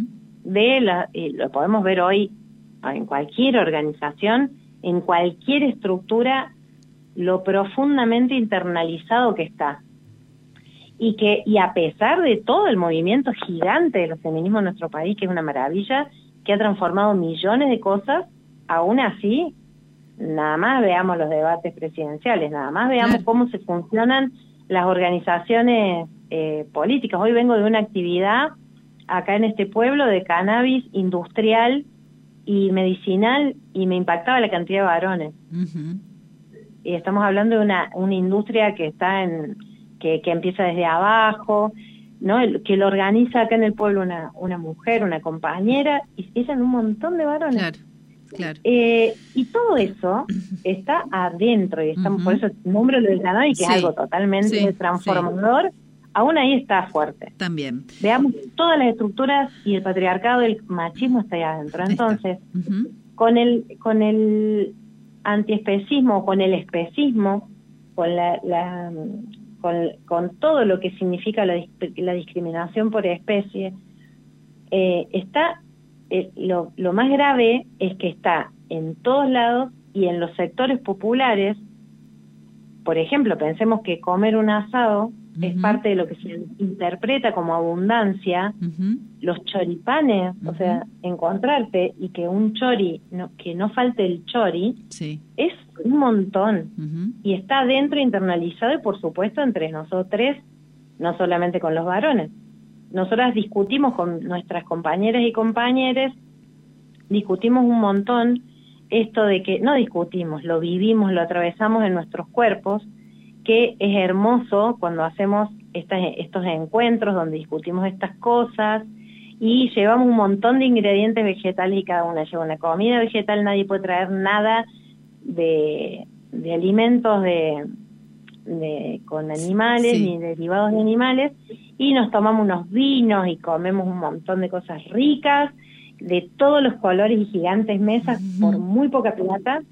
Speaker 5: Lo podemos ver hoy en cualquier organización, en cualquier estructura, lo profundamente internalizado que está. Y a pesar de todo el movimiento gigante de los feminismos en nuestro país, que es una maravilla, que ha transformado millones de cosas, aún así, nada más veamos los debates presidenciales, nada más veamos cómo se funcionan las organizaciones políticas. Hoy vengo de una actividad acá en este pueblo de cannabis industrial y medicinal, y me impactaba la cantidad de varones. Y estamos hablando de una industria que está que empieza desde abajo, ¿no? Que lo organiza acá en el pueblo una mujer, una compañera, y ella en un montón de varones.
Speaker 2: Claro.
Speaker 5: Y todo eso está adentro, y estamos, por eso nombro lo del cannabis, que es algo totalmente transformador. Aún ahí está fuerte.
Speaker 2: También.
Speaker 5: Veamos todas las estructuras, y el patriarcado del machismo está ahí adentro. Entonces, con el antiespecismo, con el especismo, con todo lo que significa la discriminación por especie, está lo más grave es que está en todos lados y en los sectores populares. Por ejemplo, pensemos que comer un asado es parte de lo que se interpreta como abundancia. Los choripanes, o sea, encontrarte y que un chori, que no falte el chori, es un montón. Y está dentro internalizado, y por supuesto entre nosotros, no solamente con los varones. Nosotras discutimos con nuestras compañeras y compañeros, discutimos un montón esto de que, no discutimos, lo vivimos, lo atravesamos en nuestros cuerpos, que es hermoso cuando hacemos estos encuentros donde discutimos estas cosas y llevamos un montón de ingredientes vegetales, y cada una lleva una comida vegetal. Nadie puede traer nada de alimentos con animales ni derivados de animales, y nos tomamos unos vinos y comemos un montón de cosas ricas de todos los colores y gigantes mesas por muy poca plata,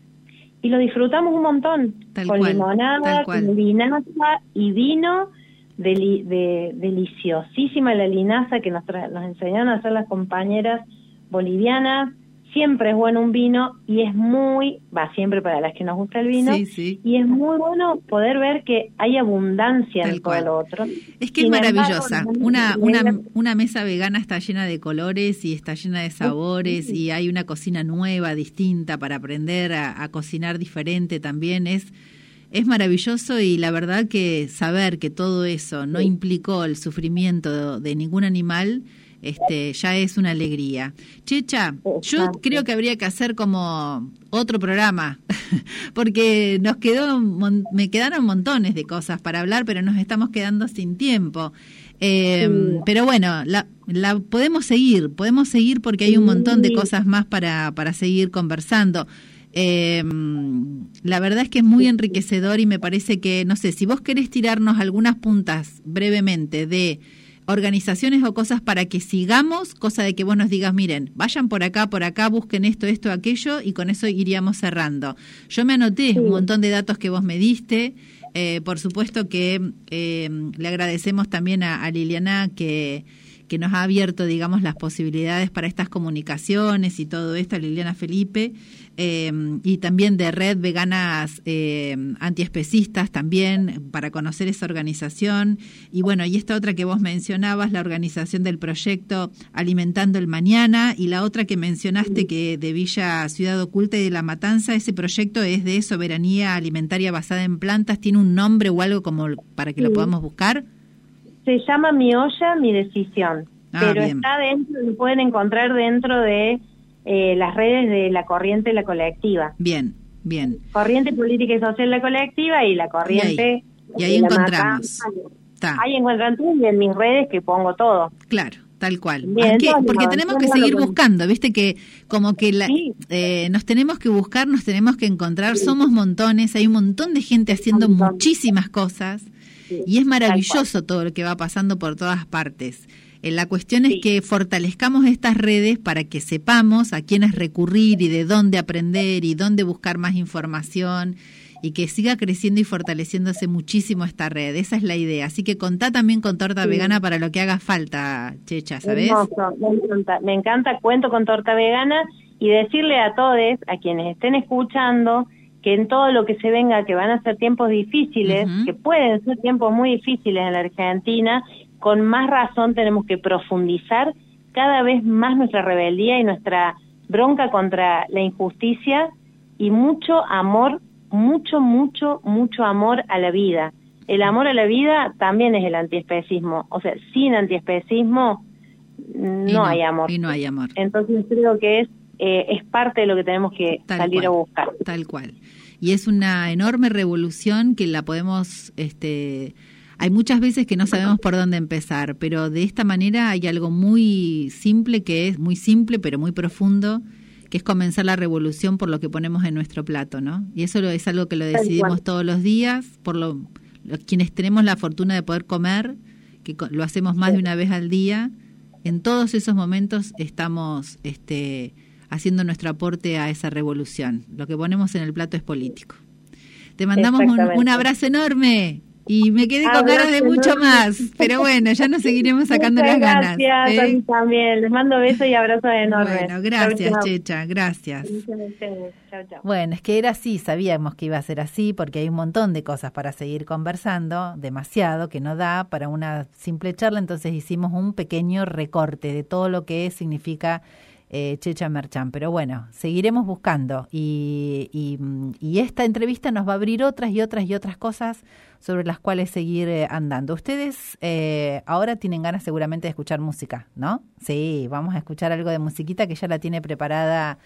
Speaker 5: y lo disfrutamos un montón, con limonada, con vinagre y vino, deliciosísima la linaza que nos enseñaron a hacer las compañeras bolivianas. Siempre es bueno un vino y es siempre para las que nos gusta el vino,
Speaker 2: sí.
Speaker 5: Y es muy bueno poder ver que hay abundancia en todo lo otro.
Speaker 2: Es que es maravillosa. Una mesa vegana está llena de colores y está llena de sabores y hay una cocina nueva, distinta, para aprender a cocinar diferente también. Es maravilloso, y la verdad que saber que todo eso no implicó el sufrimiento de ningún animal, ya es una alegría. Checha, yo creo que habría que hacer como otro programa, porque me quedaron montones de cosas para hablar, pero nos estamos quedando sin tiempo. Pero bueno, la podemos seguir porque hay un montón de cosas más para seguir conversando. La verdad es que es muy enriquecedor, y me parece que, no sé, si vos querés tirarnos algunas puntas brevemente de organizaciones o cosas para que sigamos, cosa de que vos nos digas, miren, vayan por acá, busquen esto, aquello, y con eso iríamos cerrando. Yo me anoté un montón de datos que vos me diste. Por supuesto que le agradecemos también a Liliana que nos ha abierto, digamos, las posibilidades para estas comunicaciones y todo esto, a Liliana Felipe, y también de Red Veganas Antiespecistas también, para conocer esa organización. Y bueno, y esta otra que vos mencionabas, la organización del proyecto Alimentando el Mañana, y la otra que mencionaste, que de Villa Ciudad Oculta y de La Matanza, ese proyecto es de soberanía alimentaria basada en plantas. ¿Tiene un nombre o algo como para que lo podamos buscar?
Speaker 5: Se llama Mi Olla, Mi Decisión, pero
Speaker 2: bien.
Speaker 5: está dentro, lo pueden encontrar dentro de las redes de la Corriente La Colectiva.
Speaker 2: Bien.
Speaker 5: Corriente Política y Social La Colectiva y la Corriente...
Speaker 2: Y ahí encontramos.
Speaker 5: Ahí encuentran todo, y en mis redes que pongo todo.
Speaker 2: Claro, tal cual.
Speaker 5: Bien,
Speaker 2: porque tenemos que seguir buscando, viste que como que nos tenemos que buscar, nos tenemos que encontrar, somos montones, hay un montón de gente haciendo muchísimas cosas. Y es maravilloso todo lo que va pasando por todas partes. La cuestión es que fortalezcamos estas redes para que sepamos a quiénes recurrir y de dónde aprender y dónde buscar más información, y que siga creciendo y fortaleciéndose muchísimo esta red. Esa es la idea. Así que contá también con Torta Vegana para lo que haga falta, Checha, ¿sabes?
Speaker 5: Hermoso, me encanta, cuento con Torta Vegana, y decirle a todos, a quienes estén escuchando, que en todo lo que se venga, que van a ser tiempos difíciles, que pueden ser tiempos muy difíciles en la Argentina, con más razón tenemos que profundizar cada vez más nuestra rebeldía y nuestra bronca contra la injusticia, y mucho amor, mucho amor a la vida. El amor a la vida también es el antiespecismo. O sea, sin antiespecismo no hay amor.
Speaker 2: Y no hay amor.
Speaker 5: Entonces creo que es parte de lo que tenemos que salir a buscar.
Speaker 2: Tal cual. Y es una enorme revolución que la podemos... hay muchas veces que no sabemos por dónde empezar, pero de esta manera hay algo muy simple, que es muy simple pero muy profundo, que es comenzar la revolución por lo que ponemos en nuestro plato, ¿no? Y eso es algo que lo decidimos todos los días, quienes tenemos la fortuna de poder comer, que lo hacemos más de una vez al día. En todos esos momentos estamos haciendo nuestro aporte a esa revolución. Lo que ponemos en el plato es político. Te mandamos un abrazo enorme. Y me quedé con ganas de mucho más, pero bueno, ya nos seguiremos sacando las ganas.
Speaker 5: Gracias, a mí también. Les mando besos y abrazos enormes.
Speaker 2: Bueno, gracias, Checha, gracias.
Speaker 5: Chau.
Speaker 2: Bueno, es que era así, sabíamos que iba a ser así, porque hay un montón de cosas para seguir conversando, demasiado, que no da para una simple charla, entonces hicimos un pequeño recorte de todo lo que significa Checha Merchant, pero bueno, seguiremos buscando y esta entrevista nos va a abrir otras cosas sobre las cuales seguir andando. Ustedes ahora tienen ganas seguramente de escuchar música, ¿no? Sí, vamos a escuchar algo de musiquita que ya la tiene preparada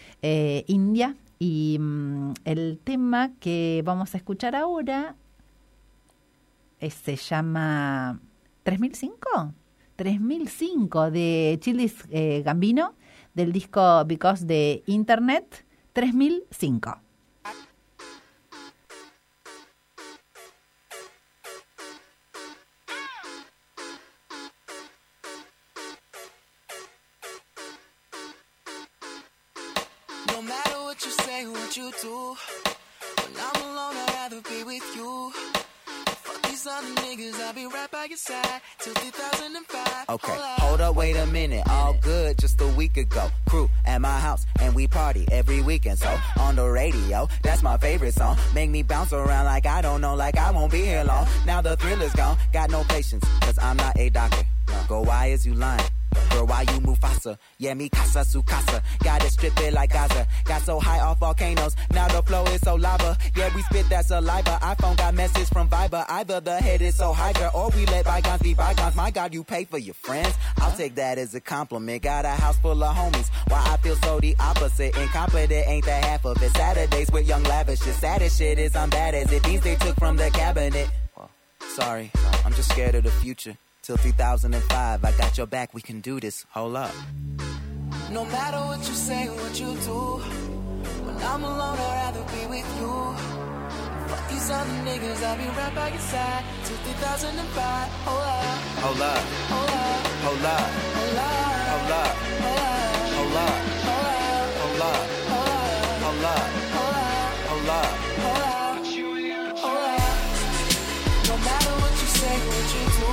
Speaker 2: India, y el tema que vamos a escuchar ahora se llama 3005 de Childish Gambino, del disco Because the Internet, 3005.
Speaker 6: No matter what you say or what you do, when I'm alone I'd rather be with you. Fuck these these other niggas, I'll be right by your side till 2005.
Speaker 7: Okay, hold up, wait a minute. All good just a week ago. Crew at my house and we party every weekend. So on the radio, that's my favorite song. Make me bounce around like I don't know, like I won't be here long. Now the thrill is gone. Got no patience, cause I'm not a doctor. Go, why is you lying? Girl, why you move faster? Yeah, me casa su casa. Got it stripped like Gaza. Got so high off volcanoes. Now the flow is so lava. Yeah, we spit that saliva. iPhone got message from Viber. Either the head is so hydra or we let bygones be bygones. My God, you pay for your friends. I'll take that as a compliment. Got a house full of homies. Why I feel so the opposite. Incompetent ain't the half of it. Saturdays with young lavish. The saddest shit is I'm bad as it. These they took from the cabinet. Sorry, I'm just scared of the future. Till 2005, I got your back, we can do this. Hold up.
Speaker 6: No matter what you say, what you do, when I'm alone, I'd rather be with you. Fuck these other niggas, I'll be right by your side till 2005. Hold up.
Speaker 7: Hold up.
Speaker 6: Hold up.
Speaker 7: Hold up.
Speaker 6: Hold up.
Speaker 7: Hold up.
Speaker 6: Hold up.
Speaker 7: Hold up.
Speaker 6: Hold up.
Speaker 7: Hold up.
Speaker 6: Hold up.
Speaker 7: Hold up.
Speaker 6: Hold up. Hold up. No matter what you say, what you do,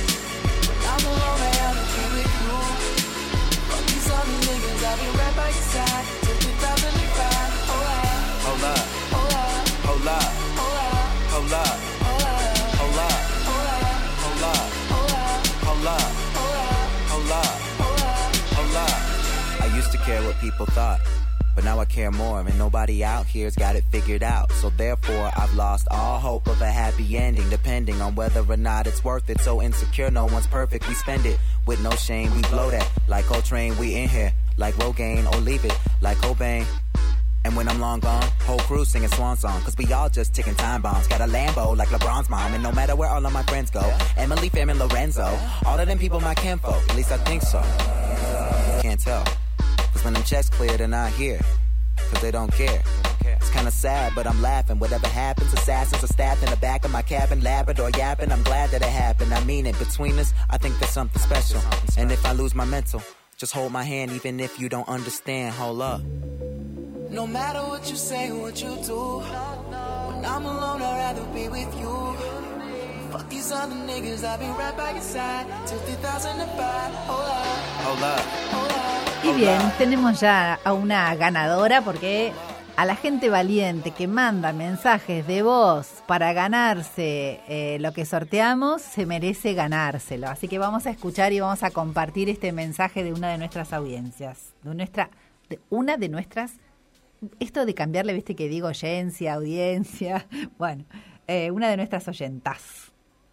Speaker 6: I'm alone, I'd rather be with you. Fuck these other niggas, I'll be right by your side till 2005. Hold up.
Speaker 7: Hold up.
Speaker 6: Hold up.
Speaker 7: Hold up.
Speaker 6: Hold up.
Speaker 7: Hold up.
Speaker 6: Hold up.
Speaker 7: Hold up.
Speaker 6: Hold up.
Speaker 7: Hold up.
Speaker 6: Hold up.
Speaker 7: Hold up.
Speaker 6: Hold up.
Speaker 7: Hold up.
Speaker 6: Hold up.
Speaker 7: Hold up. I used to care what people thought, but now I care more, and nobody out here's got it figured out. So therefore, I've lost all hope of a happy ending, depending on whether or not it's worth it. So insecure, no one's perfect, we spend it with no shame. We blow that like Coltrane, we in here like Rogaine, or leave it like Cobain. And when I'm long gone, whole crew singing swan song, cause we all just ticking time bombs. Got a Lambo like LeBron's mom, and no matter where all of my friends go, Emily, Fam, and Lorenzo, all of them people my kinfolk, at least I think so. Can't tell, cause when them checks clear, they're not here, cause they don't care. It's kinda sad, but I'm laughing. Whatever happens, assassins are stabbed in the back of my cabin, Labrador yapping. I'm glad that it happened, I mean it. Between us, I think there's something special. And if I lose my mental, just hold my hand, even if you don't understand. Hold up.
Speaker 6: No matter what you say, what you do, when I'm alone, I'd rather be with you. Fuck these other niggas, I'll be right by your side till 2005. Hold up.
Speaker 7: Hold up.
Speaker 6: Hold up.
Speaker 2: Y bien, tenemos ya a una ganadora, porque a la gente valiente que manda mensajes de voz para ganarse lo que sorteamos, se merece ganárselo. Así que vamos a escuchar y vamos a compartir este mensaje de una de nuestras audiencias. Una de nuestras... Esto de cambiarle, viste que digo audiencia. Bueno, una de nuestras oyentas.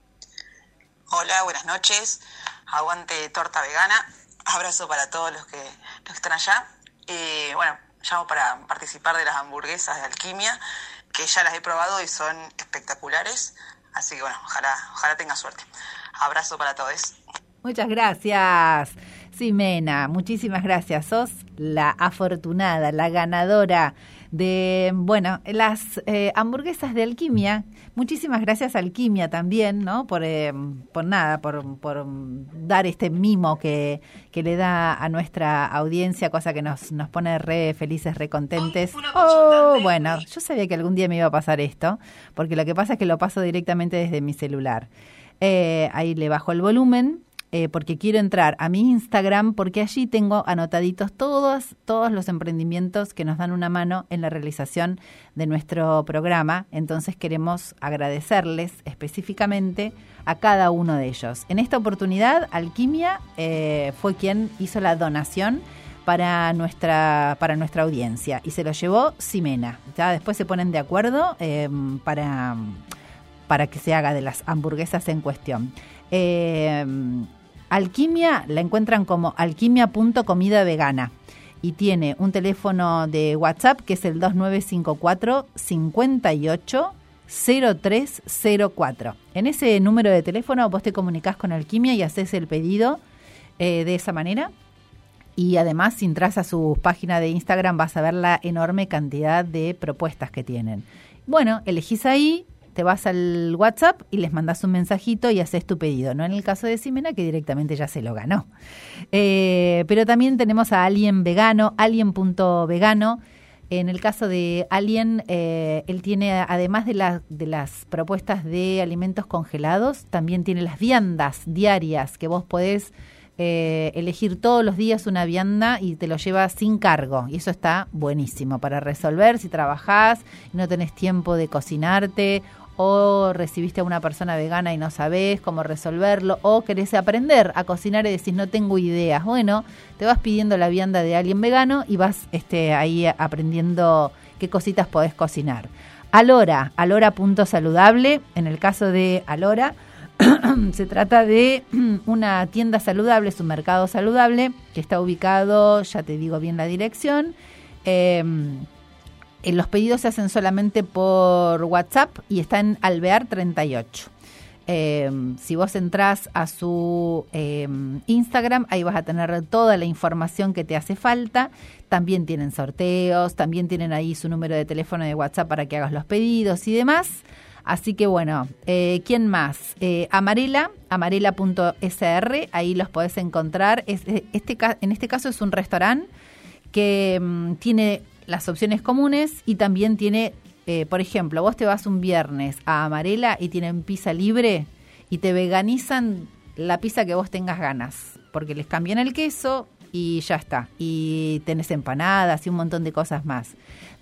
Speaker 8: Hola, buenas noches. Aguante torta vegana. Abrazo para todos los que están allá. Bueno, llamo para participar de las hamburguesas de Alquimia, que ya las he probado y son espectaculares. Así que bueno, ojalá tenga suerte. Abrazo para todos.
Speaker 2: Muchas gracias, Ximena. Muchísimas gracias. Sos la afortunada, la ganadora de, bueno, las hamburguesas de Alquimia. Muchísimas gracias a Alquimia también, ¿no? Por dar este mimo que le da a nuestra audiencia, cosa que nos pone re felices, re contentes. Bueno, yo sabía que algún día me iba a pasar esto, porque lo que pasa es que lo paso directamente desde mi celular. Ahí le bajo el volumen. Porque quiero entrar a mi Instagram, porque allí tengo anotaditos todos los emprendimientos que nos dan una mano en la realización de nuestro programa. Entonces queremos agradecerles específicamente a cada uno de ellos. En esta oportunidad, Alquimia fue quien hizo la donación para nuestra audiencia, y se lo llevó Ximena. Ya después se ponen de acuerdo para que se haga de las hamburguesas en cuestión. Alquimia la encuentran como alquimia.comidavegana y tiene un teléfono de WhatsApp que es el 2954 58 0304. En ese número de teléfono vos te comunicás con Alquimia y haces el pedido de esa manera. Y además, si entras a su página de Instagram, vas a ver la enorme cantidad de propuestas que tienen. Bueno, elegís ahí, te vas al WhatsApp y les mandás un mensajito y haces tu pedido. No en el caso de Ximena, que directamente ya se lo ganó. Pero también tenemos a Alien Vegano, alien.vegano, En el caso de Alien, él tiene, además de las propuestas de alimentos congelados, también tiene las viandas diarias, que vos podés elegir todos los días una vianda y te lo lleva sin cargo. Y eso está buenísimo para resolver si trabajás y no tenés tiempo de cocinarte, o recibiste a una persona vegana y no sabés cómo resolverlo, o querés aprender a cocinar y decís no tengo ideas. Bueno, te vas pidiendo la vianda de Alien vegano y vas ahí aprendiendo qué cositas podés cocinar. Alora.saludable, en el caso de Alora, se trata de una tienda saludable, es un mercado saludable, que está ubicado, ya te digo bien la dirección, los pedidos se hacen solamente por WhatsApp y está en Alvear 38. Si vos entrás a su Instagram, ahí vas a tener toda la información que te hace falta. También tienen sorteos, también tienen ahí su número de teléfono de WhatsApp para que hagas los pedidos y demás. Así que bueno, ¿quién más? Amarela.sr, ahí los podés encontrar. En este caso es un restaurante que tiene las opciones comunes y también tiene, por ejemplo, vos te vas un viernes a Amarela y tienen pizza libre y te veganizan la pizza que vos tengas ganas, porque les cambian el queso y ya está. Y tenés empanadas y un montón de cosas más.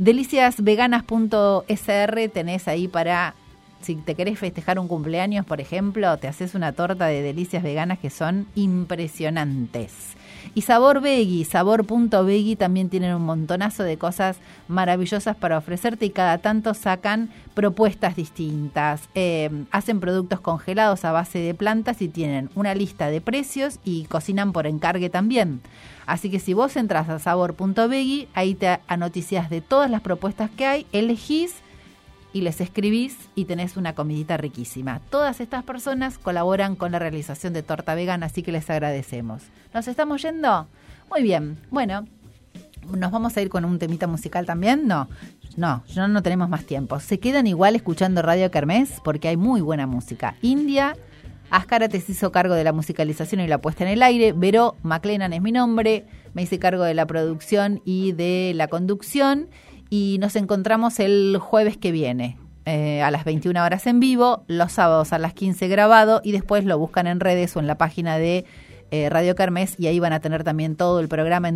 Speaker 2: Deliciasveganas.sr tenés ahí para, si te querés festejar un cumpleaños, por ejemplo, te haces una torta de delicias veganas que son impresionantes. Y Sabor Veggie, sabor.veggie, también tienen un montonazo de cosas maravillosas para ofrecerte y cada tanto sacan propuestas distintas. Hacen productos congelados a base de plantas y tienen una lista de precios y cocinan por encargue también. Así que si vos entras a sabor.veggie, ahí te anoticias de todas las propuestas que hay, elegís y les escribís y tenés una comidita riquísima. Todas estas personas colaboran con la realización de Torta Vegana, así que les agradecemos. ¿Nos estamos yendo? Muy bien. Bueno, ¿nos vamos a ir con un temita musical también? No, no tenemos más tiempo. Se quedan igual escuchando Radio Kermés porque hay muy buena música. India, Ascarates se hizo cargo de la musicalización y la puesta en el aire. Vero McLennan es mi nombre. Me hice cargo de la producción y de la conducción. Y nos encontramos el jueves que viene, a las 21 horas en vivo, los sábados a las 15 grabado, y después lo buscan en redes o en la página de Radio Kermés, y ahí van a tener también todo el programa en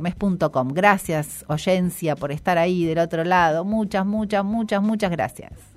Speaker 2: www.radiokermés.com. Gracias, oyencia, por estar ahí del otro lado. Muchas gracias.